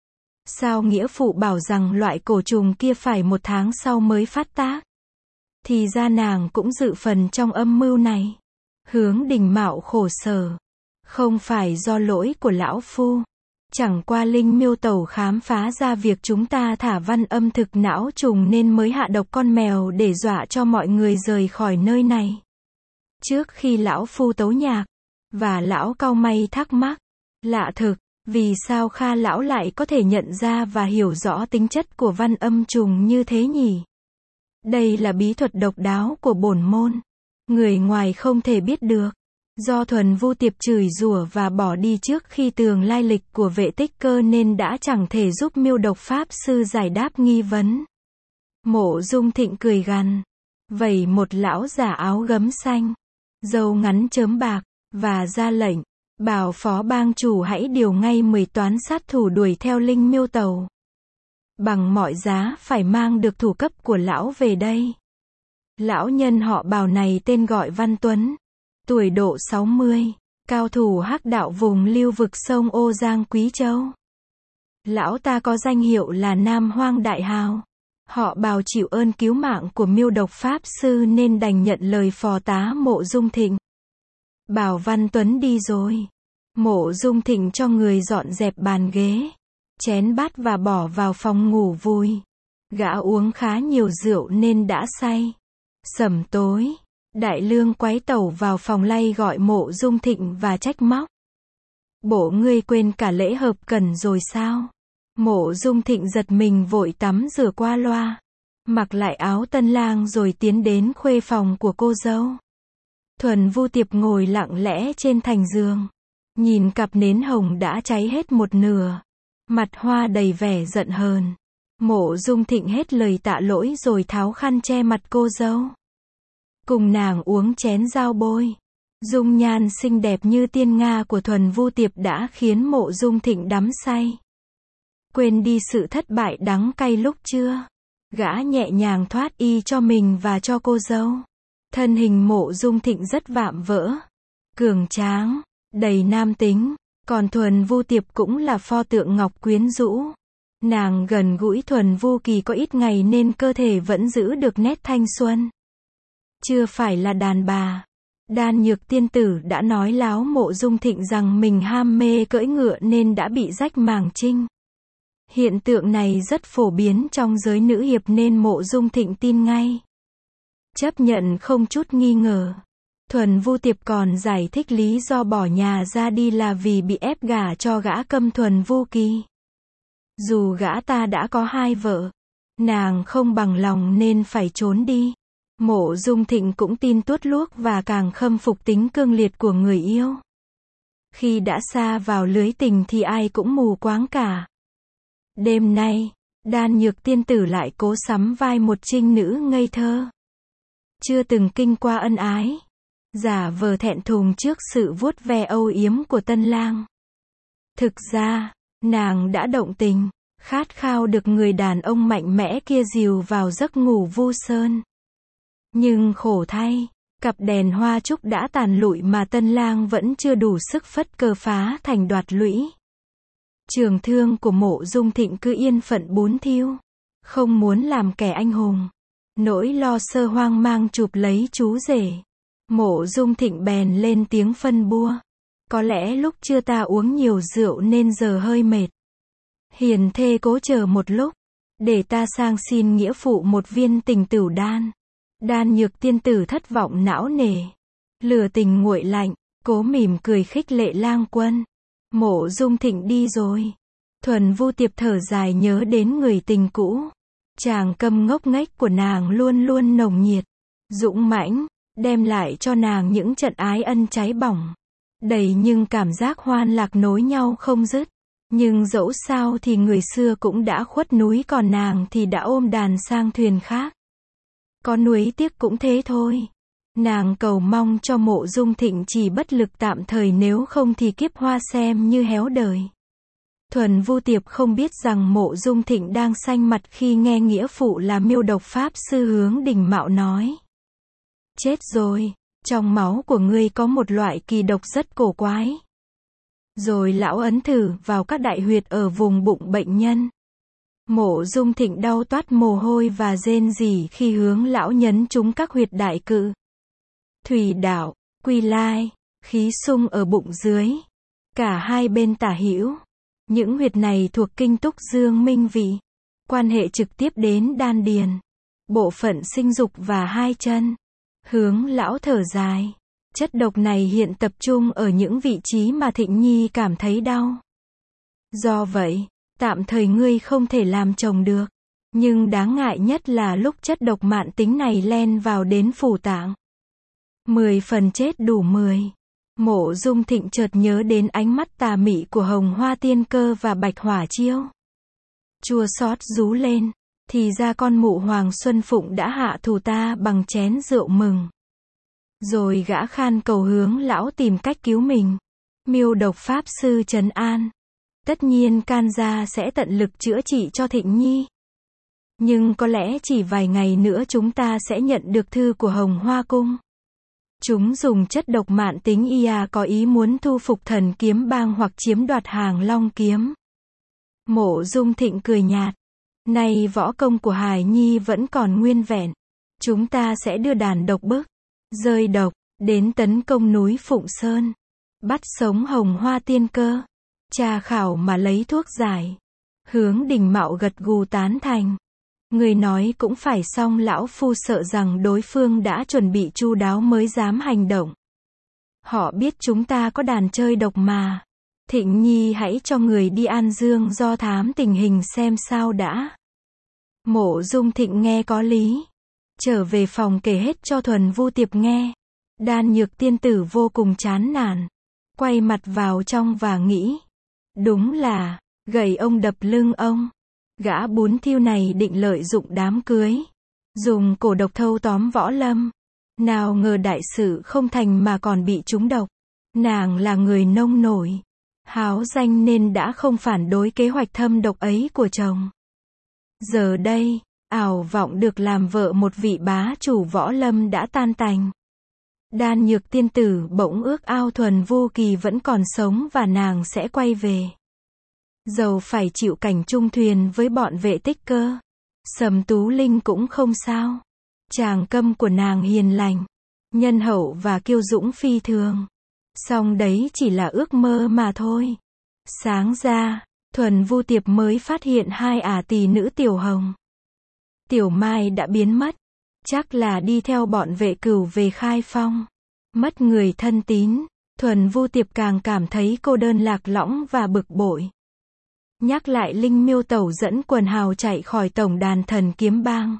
Sao nghĩa phụ bảo rằng loại cổ trùng kia phải một tháng sau mới phát tác. Thì ra nàng cũng dự phần trong âm mưu này. Hướng Đình Mạo khổ sở. Không phải do lỗi của lão phu. Chẳng qua Linh Miêu Tẩu khám phá ra việc chúng ta thả văn âm thực não trùng nên mới hạ độc con mèo để dọa cho mọi người rời khỏi nơi này. Trước khi lão phu tấu nhạc, và lão cau mày thắc mắc, lạ thực, vì sao Kha lão lại có thể nhận ra và hiểu rõ tính chất của văn âm trùng như thế nhỉ? Đây là bí thuật độc đáo của bổn môn. Người ngoài không thể biết được. Do Thuần Vu Tiệp chửi rủa và bỏ đi trước khi tường lai lịch của vệ Tích Cơ nên đã chẳng thể giúp Miêu Độc Pháp Sư giải đáp nghi vấn. Mộ Dung Thịnh cười gằn. Vẩy một lão giả áo gấm xanh, râu ngắn chớm bạc, và ra lệnh, bảo phó bang chủ hãy điều ngay mười toán sát thủ đuổi theo Linh Miêu Tẩu. Bằng mọi giá phải mang được thủ cấp của lão về đây. Lão nhân họ Bào này tên gọi Văn Tuấn. Tuổi độ sáu mươi, cao thủ hắc đạo vùng lưu vực sông Ô Giang Quý Châu. Lão ta có danh hiệu là Nam Hoang Đại Hào. Họ Bào chịu ơn cứu mạng của Miêu Độc Pháp Sư nên đành nhận lời phò tá Mộ Dung Thịnh. Bảo Văn Tuấn đi rồi. Mộ Dung Thịnh cho người dọn dẹp bàn ghế, chén bát và bỏ vào phòng ngủ vui. Gã uống khá nhiều rượu nên đã say. Sẩm tối, Đại Lương quái tẩu vào phòng lay gọi Mộ Dung Thịnh và trách móc. Bộ ngươi quên cả lễ hợp cần rồi sao? Mộ Dung Thịnh giật mình vội tắm rửa qua loa, mặc lại áo tân lang rồi tiến đến khuê phòng của cô dâu. Thuần Vu Tiệp ngồi lặng lẽ trên thành giường, nhìn cặp nến hồng đã cháy hết một nửa, mặt hoa đầy vẻ giận hờn. Mộ Dung Thịnh hết lời tạ lỗi rồi tháo khăn che mặt cô dâu. Cùng nàng uống chén giao bôi. Dung nhan xinh đẹp như tiên nga của Thuần Vu Tiệp đã khiến Mộ Dung Thịnh đắm say. Quên đi sự thất bại đắng cay lúc chưa. Gã nhẹ nhàng thoát y cho mình và cho cô dâu. Thân hình Mộ Dung Thịnh rất vạm vỡ, cường tráng, đầy nam tính. Còn Thuần Vu Tiệp cũng là pho tượng ngọc quyến rũ. Nàng gần gũi Thuần Vu Kỳ có ít ngày nên cơ thể vẫn giữ được nét thanh xuân. Chưa phải là đàn bà. Đan Nhược tiên tử đã nói láo Mộ Dung Thịnh rằng mình ham mê cưỡi ngựa nên đã bị rách màng trinh. Hiện tượng này rất phổ biến trong giới nữ hiệp nên Mộ Dung Thịnh tin ngay. Chấp nhận không chút nghi ngờ. Thuần Vu Tiệp còn giải thích lý do bỏ nhà ra đi là vì bị ép gả cho gã Câm Thuần Vu Kỳ. Dù gã ta đã có hai vợ, nàng không bằng lòng nên phải trốn đi. Mộ Dung Thịnh cũng tin tuốt luốc và càng khâm phục tính cương liệt của người yêu. Khi đã sa vào lưới tình thì ai cũng mù quáng cả. Đêm nay, Đan Nhược tiên tử lại cố sắm vai một trinh nữ ngây thơ. Chưa từng kinh qua ân ái. Giả vờ thẹn thùng trước sự vuốt ve âu yếm của tân lang. Thực ra, nàng đã động tình, khát khao được người đàn ông mạnh mẽ kia dìu vào giấc ngủ vu sơn. Nhưng khổ thay, cặp đèn hoa trúc đã tàn lụi mà tân lang vẫn chưa đủ sức phất cờ phá thành đoạt lũy. Trường thương của Mộ Dung Thịnh cứ yên phận bún thiêu, không muốn làm kẻ anh hùng. Nỗi lo sơ hoang mang chụp lấy chú rể. Mộ Dung Thịnh bèn lên tiếng phân bua. Có lẽ lúc chưa ta uống nhiều rượu nên giờ hơi mệt. Hiền thê cố chờ một lúc, để ta sang xin nghĩa phụ một viên tình tửu đan. Đan Nhược tiên tử thất vọng não nề. Lửa tình nguội lạnh, cố mỉm cười khích lệ lang quân. Mộ Dung Thịnh đi rồi. Thuần Vu Tiệp thở dài nhớ đến người tình cũ. Chàng câm ngốc nghếch của nàng luôn luôn nồng nhiệt, dũng mãnh, đem lại cho nàng những trận ái ân cháy bỏng. Đầy nhưng cảm giác hoan lạc nối nhau không dứt. Nhưng dẫu sao thì người xưa cũng đã khuất núi còn nàng thì đã ôm đàn sang thuyền khác. Có nuối tiếc cũng thế thôi. Nàng cầu mong cho Mộ Dung Thịnh chỉ bất lực tạm thời nếu không thì kiếp hoa xem như héo đời. Thuần Vu Tiệp không biết rằng Mộ Dung Thịnh đang xanh mặt khi nghe nghĩa phụ là Miêu Độc Pháp sư Hướng Đình Mạo nói. Chết rồi, trong máu của ngươi có một loại kỳ độc rất cổ quái. Rồi lão ấn thử vào các đại huyệt ở vùng bụng bệnh nhân. Mộ Dung Thịnh đau toát mồ hôi và rên rỉ khi hướng lão nhấn trúng các huyệt đại cự, thủy đạo, quy lai, khí sung ở bụng dưới, cả hai bên tả hữu. Những huyệt này thuộc kinh túc dương minh vị, quan hệ trực tiếp đến đan điền, bộ phận sinh dục và hai chân. Hướng lão thở dài. Chất độc này hiện tập trung ở những vị trí mà Thịnh Nhi cảm thấy đau. Do vậy, tạm thời ngươi không thể làm chồng được. Nhưng đáng ngại nhất là lúc chất độc mạn tính này len vào đến phủ tạng. Mười phần chết đủ mười. Mộ Dung Thịnh chợt nhớ đến ánh mắt tà mị của Hồng Hoa Tiên Cơ và Bạch Hỏa Chiêu. Chua xót rú lên. Thì ra con mụ Hoàng Xuân Phụng đã hạ thủ ta bằng chén rượu mừng. Rồi gã khan cầu hướng lão tìm cách cứu mình. Miêu Độc Pháp sư trấn an. Tất nhiên can gia sẽ tận lực chữa trị cho Thịnh Nhi. Nhưng có lẽ chỉ vài ngày nữa chúng ta sẽ nhận được thư của Hồng Hoa Cung. Chúng dùng chất độc mạn tính ia có ý muốn thu phục Thần Kiếm Bang hoặc chiếm đoạt Hàng Long Kiếm. Mộ Dung Thịnh cười nhạt. Nay võ công của Hải Nhi vẫn còn nguyên vẹn. Chúng ta sẽ đưa đàn độc bức, rơi độc, đến tấn công núi Phụng Sơn. Bắt sống Hồng Hoa Tiên Cơ. Tra khảo mà lấy thuốc giải. Hướng Đình Mạo gật gù tán thành. Người nói cũng phải, song lão phu sợ rằng đối phương đã chuẩn bị chu đáo mới dám hành động. Họ biết chúng ta có đàn chơi độc mà. Thịnh Nhi hãy cho người đi An Dương do thám tình hình xem sao đã. Mộ Dung Thịnh nghe có lý. Trở về phòng kể hết cho Thuần Vu Tiệp nghe. Đan Nhược tiên tử vô cùng chán nản. Quay mặt vào trong và nghĩ. Đúng là, gậy ông đập lưng ông. Gã bún thiêu này định lợi dụng đám cưới. Dùng cổ độc thâu tóm Võ Lâm. Nào ngờ đại sự không thành mà còn bị trúng độc. Nàng là người nông nổi, háo danh nên đã không phản đối kế hoạch thâm độc ấy của chồng. Giờ đây, ảo vọng được làm vợ một vị bá chủ Võ Lâm đã tan tành. Đan Nhược tiên tử bỗng ước ao Thuần Vu Kỳ vẫn còn sống và nàng sẽ quay về. Dầu phải chịu cảnh chung thuyền với bọn Vệ Tích Cơ, Sầm Tú Linh cũng không sao. Chàng câm của nàng hiền lành, nhân hậu và kiêu dũng phi thường. Song đấy chỉ là ước mơ mà thôi. Sáng ra, Thuần Vu Tiệp mới phát hiện hai ả tỳ nữ Tiểu Hồng, Tiểu Mai đã biến mất. Chắc là đi theo bọn Vệ Cửu về Khai Phong. Mất người thân tín, Thuần Vu Tiệp càng cảm thấy cô đơn lạc lõng và bực bội. Nhắc lại Linh Miêu tẩu dẫn quần hào chạy khỏi tổng đàn Thần Kiếm Bang,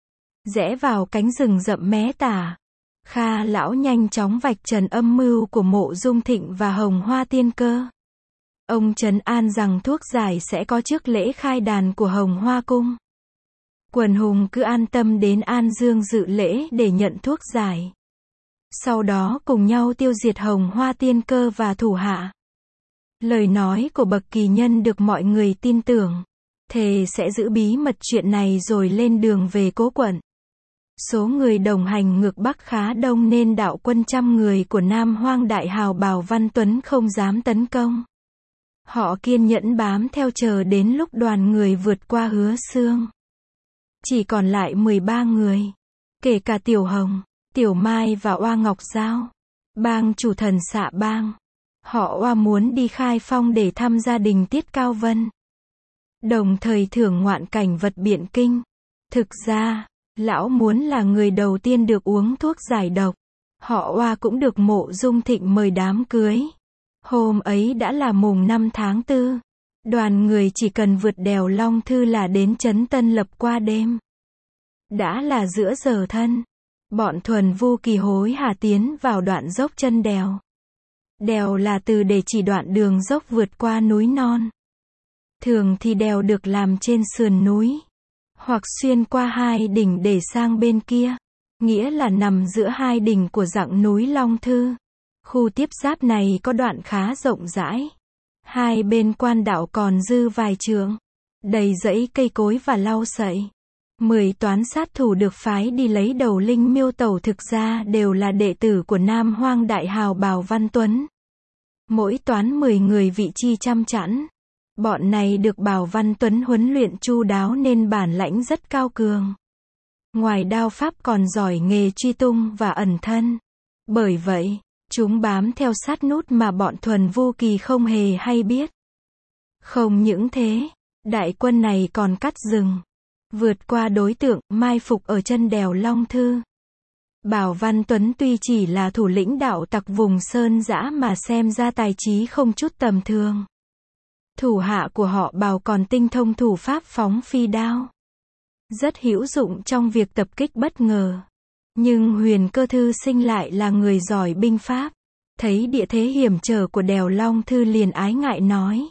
rẽ vào cánh rừng rậm mé tả. Kha lão nhanh chóng vạch trần âm mưu của Mộ Dung Thịnh và Hồng Hoa Tiên Cơ. Ông trấn an rằng thuốc giải sẽ có trước lễ khai đàn của Hồng Hoa Cung. Quần hùng cứ an tâm đến An Dương dự lễ để nhận thuốc giải. Sau đó cùng nhau tiêu diệt Hồng Hoa Tiên Cơ và thủ hạ. Lời nói của bậc kỳ nhân được mọi người tin tưởng. Thề sẽ giữ bí mật chuyện này rồi lên đường về Cố Quận. Số người đồng hành ngược Bắc khá đông nên đạo quân trăm người của Nam Hoang đại hào Bào Văn Tuấn không dám tấn công. Họ kiên nhẫn bám theo chờ đến lúc đoàn người vượt qua Hứa Xương. Chỉ còn lại mười ba người. Kể cả Tiểu Hồng, Tiểu Mai và Oa Ngọc Giao. Bang chủ Thần Xạ Bang. Họ Oa muốn đi Khai Phong để thăm gia đình Tiết Cao Vân. Đồng thời thưởng ngoạn cảnh vật Biện Kinh. Thực ra, lão muốn là người đầu tiên được uống thuốc giải độc. Họ Oa cũng được Mộ Dung Thịnh mời đám cưới. Hôm ấy đã là mùng năm tháng tư. Đoàn người chỉ cần vượt đèo Long Thư là đến trấn Tân Lập qua đêm. Đã là giữa giờ thân. Bọn Thuần Vu Kỳ hối hả tiến vào đoạn dốc chân đèo. Đèo là từ để chỉ đoạn đường dốc vượt qua núi non. Thường thì đèo được làm trên sườn núi. Hoặc xuyên qua hai đỉnh để sang bên kia. Nghĩa là nằm giữa hai đỉnh của dặng núi Long Thư. Khu tiếp giáp này có đoạn khá rộng rãi. Hai bên quan đạo còn dư vài trượng. Đầy rẫy cây cối và lau sậy. Mười toán sát thủ được phái đi lấy đầu linh miêu tẩu thực ra đều là đệ tử của Nam Hoang đại hào Bào Văn Tuấn. Mỗi toán mười người vị chi trăm chẵn. Bọn này được Bào Văn Tuấn huấn luyện chu đáo nên bản lãnh rất cao cường. Ngoài đao pháp còn giỏi nghề truy tung và ẩn thân. Bởi vậy, chúng bám theo sát nút mà bọn Thuần Vu Kỳ không hề hay biết. Không những thế, đại quân này còn cắt rừng. Vượt qua đối tượng, mai phục ở chân đèo Long Thư. Bào Văn Tuấn tuy chỉ là thủ lĩnh đạo tặc vùng sơn dã mà xem ra tài trí không chút tầm thường. Thủ hạ của họ Bào còn tinh thông thủ pháp phóng phi đao. Rất hữu dụng trong việc tập kích bất ngờ. Nhưng Huyền Cơ Thư Sinh lại là người giỏi binh pháp. Thấy địa thế hiểm trở của đèo Long Thư liền ái ngại nói.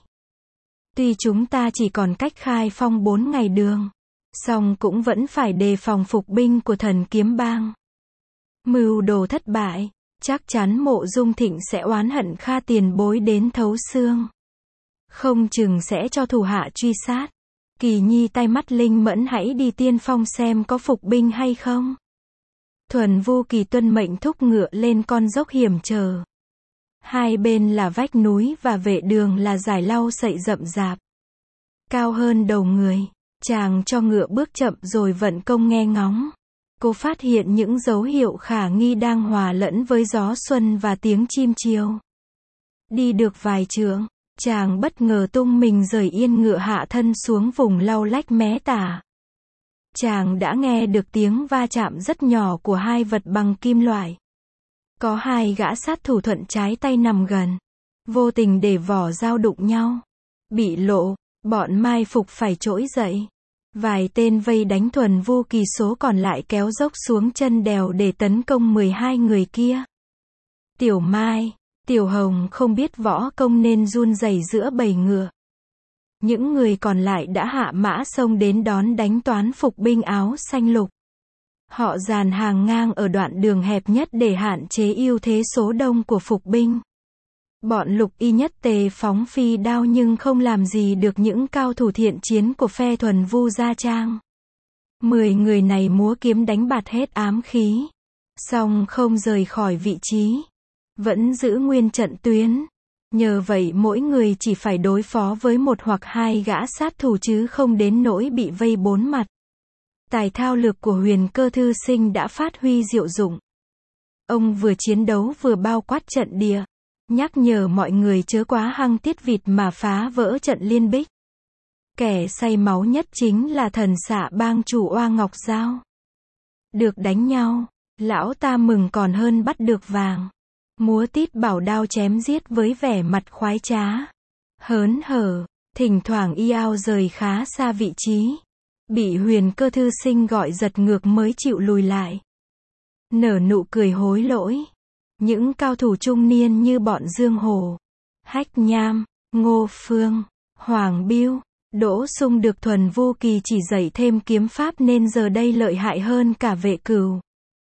Tuy chúng ta chỉ còn cách Khai Phong bốn ngày đường. Song cũng vẫn phải đề phòng phục binh của Thần Kiếm Bang. Mưu đồ thất bại, chắc chắn Mộ Dung Thịnh sẽ oán hận Kha tiền bối đến thấu xương. Không chừng sẽ cho thủ hạ truy sát. Kỳ Nhi tay mắt linh mẫn hãy đi tiên phong xem có phục binh hay không. Thuần Vu Kỳ tuân mệnh thúc ngựa lên con dốc hiểm trở. Hai bên là vách núi và vệ đường là dải lau sậy rậm rạp. Cao hơn đầu người. Chàng cho ngựa bước chậm rồi vận công nghe ngóng. Cô phát hiện những dấu hiệu khả nghi đang hòa lẫn với gió xuân và tiếng chim chiều. Đi được vài trượng, chàng bất ngờ tung mình rời yên ngựa hạ thân xuống vùng lau lách mé tả. Chàng đã nghe được tiếng va chạm rất nhỏ của hai vật bằng kim loại. Có hai gã sát thủ thuận trái tay nằm gần. Vô tình để vỏ dao đụng nhau. Bị lộ, bọn mai phục phải trỗi dậy. Vài tên vây đánh Thuần Vu Kỳ, số còn lại kéo dốc xuống chân đèo để tấn công mười hai người kia. Tiểu Mai, Tiểu Hồng không biết võ công nên run rẩy giữa bầy ngựa. Những người còn lại đã hạ mã xông đến đón đánh toán phục binh áo xanh lục. Họ dàn hàng ngang ở đoạn đường hẹp nhất để hạn chế ưu thế số đông của phục binh. Bọn lục y nhất tề phóng phi đao nhưng không làm gì được những cao thủ thiện chiến của phe Thuần Vu Gia Trang. Mười người này múa kiếm đánh bạt hết ám khí. Song không rời khỏi vị trí. Vẫn giữ nguyên trận tuyến. Nhờ vậy mỗi người chỉ phải đối phó với một hoặc hai gã sát thủ chứ không đến nỗi bị vây bốn mặt. Tài thao lược của Huyền Cơ Thư Sinh đã phát huy diệu dụng. Ông vừa chiến đấu vừa bao quát trận địa. Nhắc nhở mọi người chớ quá hăng tiết vịt mà phá vỡ trận liên bích. Kẻ say máu nhất chính là Thần Xạ Bang chủ Oa Ngọc Giao. Được đánh nhau, lão ta mừng còn hơn bắt được vàng. Múa tít bảo đao chém giết với vẻ mặt khoái trá. Hớn hở, thỉnh thoảng y ao rời khá xa vị trí. Bị Huyền Cơ Thư Sinh gọi giật ngược mới chịu lùi lại. Nở nụ cười hối lỗi. Những cao thủ trung niên như bọn Dương Hổ, Hách Nham, Ngô Phương, Hoàng Biêu, Đỗ Sung được Thuần Vu Kỳ chỉ dạy thêm kiếm pháp nên giờ đây lợi hại hơn cả Vệ Cửu.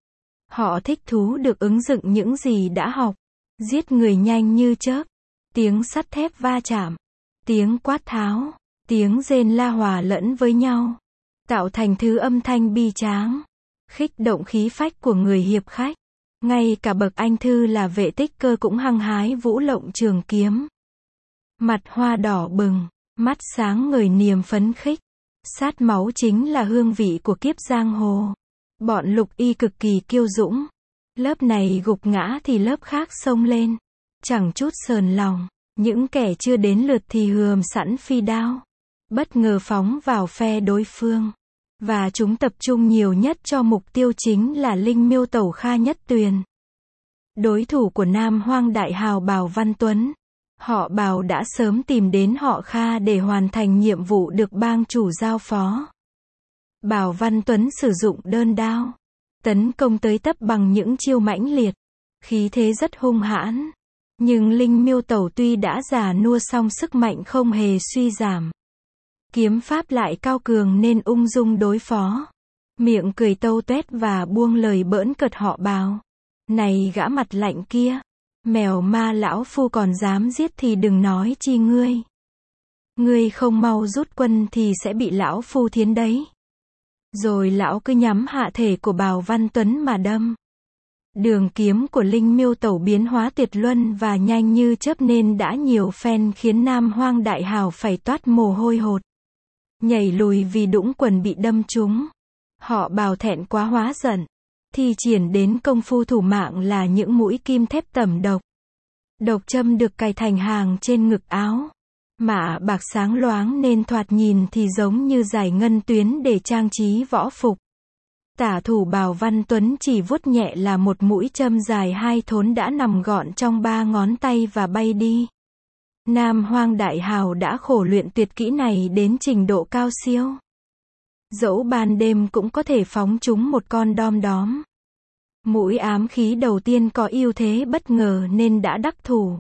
Họ thích thú được ứng dụng những gì đã học. Giết người nhanh như chớp, tiếng sắt thép va chạm, tiếng quát tháo, tiếng rên la hòa lẫn với nhau, tạo thành thứ âm thanh bi tráng, khích động khí phách của người hiệp khách. Ngay cả bậc anh thư là Vệ Tích Cơ cũng hăng hái vũ lộng trường kiếm. Mặt hoa đỏ bừng, mắt sáng ngời niềm phấn khích. Sát máu chính là hương vị của kiếp giang hồ. Bọn Lục Y cực kỳ kiêu dũng. Lớp này gục ngã thì lớp khác xông lên. Chẳng chút sờn lòng. Những kẻ chưa đến lượt thì hườm sẵn phi đao. Bất ngờ phóng vào phe đối phương. Và chúng tập trung nhiều nhất cho mục tiêu chính là Linh Miêu Tẩu Kha Nhất Tuyền. Đối thủ của Nam Hoang đại hào Bào Văn Tuấn. Họ Bào đã sớm tìm đến họ Kha để hoàn thành nhiệm vụ được bang chủ giao phó. Bào Văn Tuấn sử dụng đơn đao, tấn công tới tấp bằng những chiêu mãnh liệt, khí thế rất hung hãn. Nhưng Linh Miêu Tẩu tuy đã già nua song sức mạnh không hề suy giảm. Kiếm pháp lại cao cường nên ung dung đối phó. Miệng cười tâu tuét và buông lời bỡn cợt họ Bào. Này gã mặt lạnh kia, mèo ma lão phu còn dám giết thì đừng nói chi ngươi. Ngươi không mau rút quân thì sẽ bị lão phu thiến đấy. Rồi lão cứ nhắm hạ thể của Bào Văn Tuấn mà đâm. Đường kiếm của Linh Miêu Tẩu biến hóa tuyệt luân và nhanh như chớp nên đã nhiều phen khiến Nam Hoang đại hào phải toát mồ hôi hột. Nhảy lùi vì đũng quần bị đâm trúng. Họ Bào thẹn quá hóa giận. Thi triển đến công phu thủ mạng là những mũi kim thép tẩm độc. Độc châm được cài thành hàng trên ngực áo. Mạ bạc sáng loáng nên thoạt nhìn thì giống như dải ngân tuyến để trang trí võ phục. Tả thủ Bào Văn Tuấn chỉ vuốt nhẹ là một mũi châm dài hai thốn đã nằm gọn trong ba ngón tay và bay đi. Nam Hoang đại hào đã khổ luyện tuyệt kỹ này đến trình độ cao siêu. Dẫu ban đêm cũng có thể phóng trúng một con đom đóm. Mũi ám khí đầu tiên có ưu thế bất ngờ nên đã đắc thủ.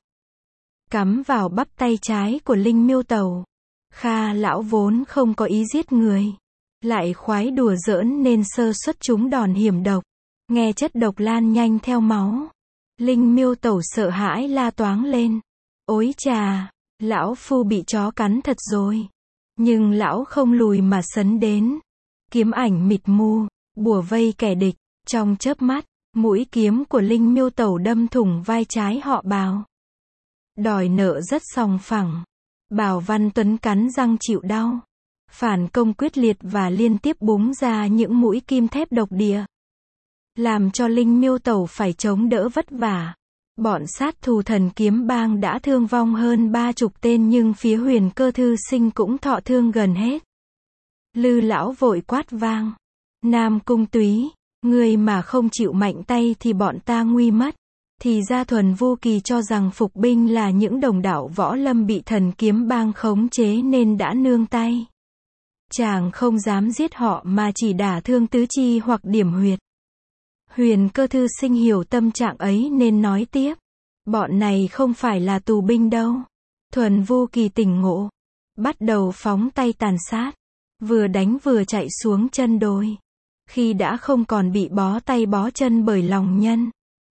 Cắm vào bắp tay trái của Linh Miêu Tẩu. Kha lão vốn không có ý giết người. Lại khoái đùa giỡn nên sơ suất trúng đòn hiểm độc. Nghe chất độc lan nhanh theo máu. Linh Miêu Tẩu sợ hãi la toáng lên. Ối chà, lão phu bị chó cắn thật rồi. Nhưng lão không lùi mà sấn đến. Kiếm ảnh mịt mù, bủa vây kẻ địch. Trong chớp mắt, mũi kiếm của Linh Miêu Tẩu đâm thủng vai trái họ Bào. Đòi nợ rất sòng phẳng. Bào Văn Tuấn cắn răng chịu đau. Phản công quyết liệt và liên tiếp búng ra những mũi kim thép độc địa. Làm cho Linh Miêu Tẩu phải chống đỡ vất vả. Bọn sát thủ Thần Kiếm Bang đã thương vong hơn ba chục tên nhưng phía Huyền Cơ Thư Sinh cũng thọ thương gần hết. Lư lão vội quát vang. Nam Cung Túy, người mà không chịu mạnh tay thì bọn ta nguy mất. Thì ra Thuần Vu Kỳ cho rằng phục binh là những đồng đạo võ lâm bị Thần Kiếm Bang khống chế nên đã nương tay. Chàng không dám giết họ mà chỉ đả thương tứ chi hoặc điểm huyệt. Huyền Cơ Thư Sinh hiểu tâm trạng ấy nên nói tiếp. Bọn này không phải là tù binh đâu. Thuần Vu Kỳ tỉnh ngộ. Bắt đầu phóng tay tàn sát. Vừa đánh vừa chạy xuống chân đồi. Khi đã không còn bị bó tay bó chân bởi lòng nhân.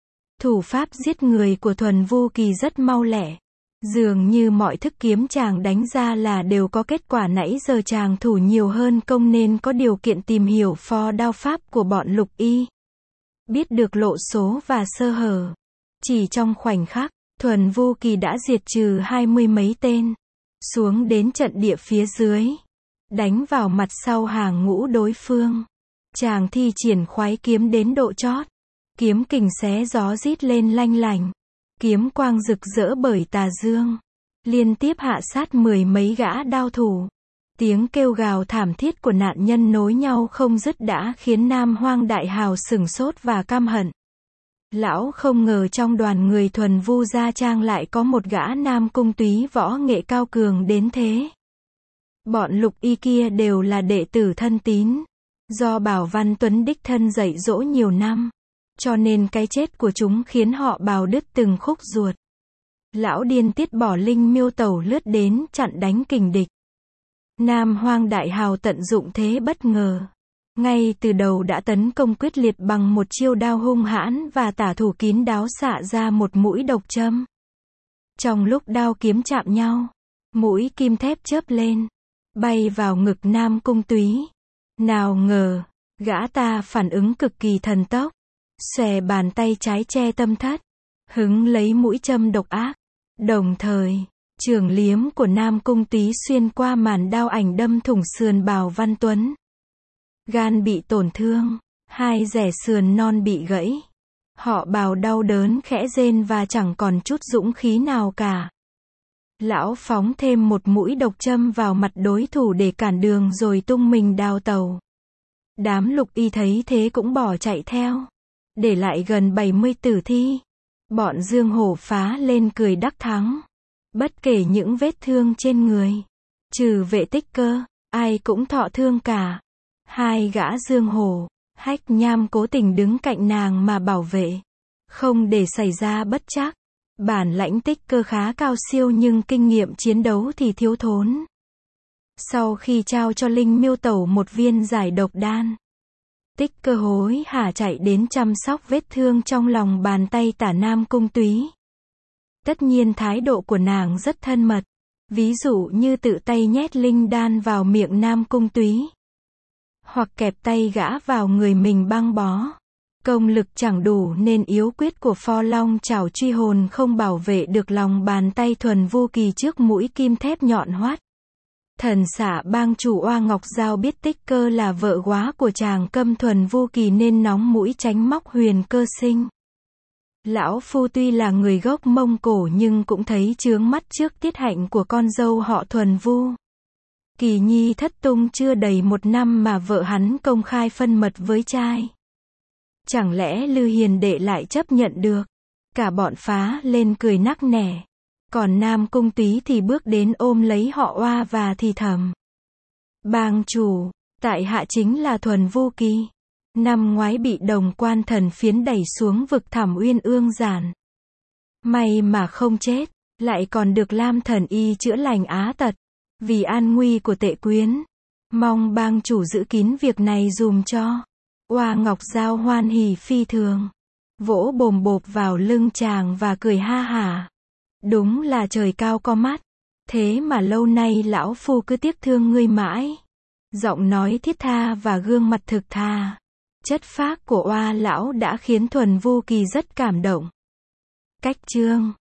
Thủ pháp giết người của Thuần Vu Kỳ rất mau lẹ. Dường như mọi thức kiếm chàng đánh ra là đều có kết quả nãy giờ chàng thủ nhiều hơn công nên có điều kiện tìm hiểu phò đao pháp của bọn Lục Y. Biết được lộ số và sơ hở. Chỉ trong khoảnh khắc, Thuần Vu Kỳ đã diệt trừ hai mươi mấy tên. Xuống đến trận địa phía dưới. Đánh vào mặt sau hàng ngũ đối phương. Chàng thi triển khoái kiếm đến độ chót. Kiếm kình xé gió rít lên lanh lành. Kiếm quang rực rỡ bởi tà dương. Liên tiếp hạ sát mười mấy gã đao thủ. Tiếng kêu gào thảm thiết của nạn nhân nối nhau không dứt đã khiến Nam Hoang đại hào sửng sốt và căm hận. Lão không ngờ trong đoàn người Thuần Vu Gia Trang lại có một gã Nam Cung Túy võ nghệ cao cường đến thế. Bọn Lục Y kia đều là đệ tử thân tín. Do Bào Văn Tuấn đích thân dạy dỗ nhiều năm. Cho nên cái chết của chúng khiến họ Bào đứt từng khúc ruột. Lão điên tiết bỏ linh miêu tẩu lướt đến chặn đánh kình địch. Nam Hoang Đại Hào tận dụng thế bất ngờ. Ngay từ đầu đã tấn công quyết liệt bằng một chiêu đao hung hãn và tả thủ kín đáo xạ ra một mũi độc châm. Trong lúc đao kiếm chạm nhau, mũi kim thép chớp lên, bay vào ngực Nam Cung Túy. Nào ngờ, gã ta phản ứng cực kỳ thần tốc, xòe bàn tay trái che tâm thất, hứng lấy mũi châm độc ác. Đồng thời, trường liếm của Nam Cung Túy xuyên qua màn đao ảnh đâm thủng sườn bào Văn Tuấn. Gan bị tổn thương, hai rẻ sườn non bị gãy. Họ bào đau đớn khẽ rên và chẳng còn chút dũng khí nào cả. Lão phóng thêm một mũi độc châm vào mặt đối thủ để cản đường rồi tung mình đào tàu. Đám lục y thấy thế cũng bỏ chạy theo, để lại gần bảy mươi tử thi. Bọn Dương Hổ phá lên cười đắc thắng. Bất kể những vết thương trên người, trừ Vệ Tích Cơ, ai cũng thọ thương cả. Hai gã Dương Hổ, Hách Nham cố tình đứng cạnh nàng mà bảo vệ, không để xảy ra bất trắc. Bản lãnh Tích Cơ khá cao siêu nhưng kinh nghiệm chiến đấu thì thiếu thốn. Sau khi trao cho Linh Miêu Tẩu một viên giải độc đan, Tích Cơ hối hả chạy đến chăm sóc vết thương trong lòng bàn tay tả Nam Cung Túy. Tất nhiên thái độ của nàng rất thân mật, ví dụ như tự tay nhét linh đan vào miệng Nam Cung Túy, hoặc kẹp tay gã vào người mình băng bó. Công lực chẳng đủ nên yếu quyết của Pho Long Chảo Truy Hồn không bảo vệ được lòng bàn tay Thuần Vu Kỳ trước mũi kim thép nhọn hoắt. Thần xạ bang chủ Oa Ngọc Giao biết Tích Cơ là vợ góa của chàng Câm Thuần Vu Kỳ nên nóng mũi tránh móc Huyền Cơ Sinh. Lão phu tuy là người gốc Mông Cổ nhưng cũng thấy chướng mắt trước tiết hạnh của con dâu họ Thuần Vu. Kỳ nhi thất tung chưa đầy một năm mà vợ hắn công khai phân mật với trai. Chẳng lẽ Lư Hiền đệ lại chấp nhận được? Cả bọn phá lên cười nắc nẻ. Còn Nam Cung Túy thì bước đến ôm lấy họ Oa và thì thầm: Bang chủ, tại hạ chính là Thuần Vu Kỳ. Năm ngoái bị Đồng Quan Thần Phiến đẩy xuống vực Thẳm Uyên Ương Giản. May mà không chết, lại còn được Lam Thần Y chữa lành á tật. Vì an nguy của Tệ Quyến, mong bang chủ giữ kín việc này dùm cho. Oa Ngọc Giao hoan hỉ phi thường, vỗ bồm bộp vào lưng chàng và cười ha hả. Đúng là trời cao có mắt, thế mà lâu nay lão phu cứ tiếc thương ngươi mãi. Giọng nói thiết tha và gương mặt thực thà, chất phác của Oa lão đã khiến Thuần Vu Kỳ rất cảm động. Cách chương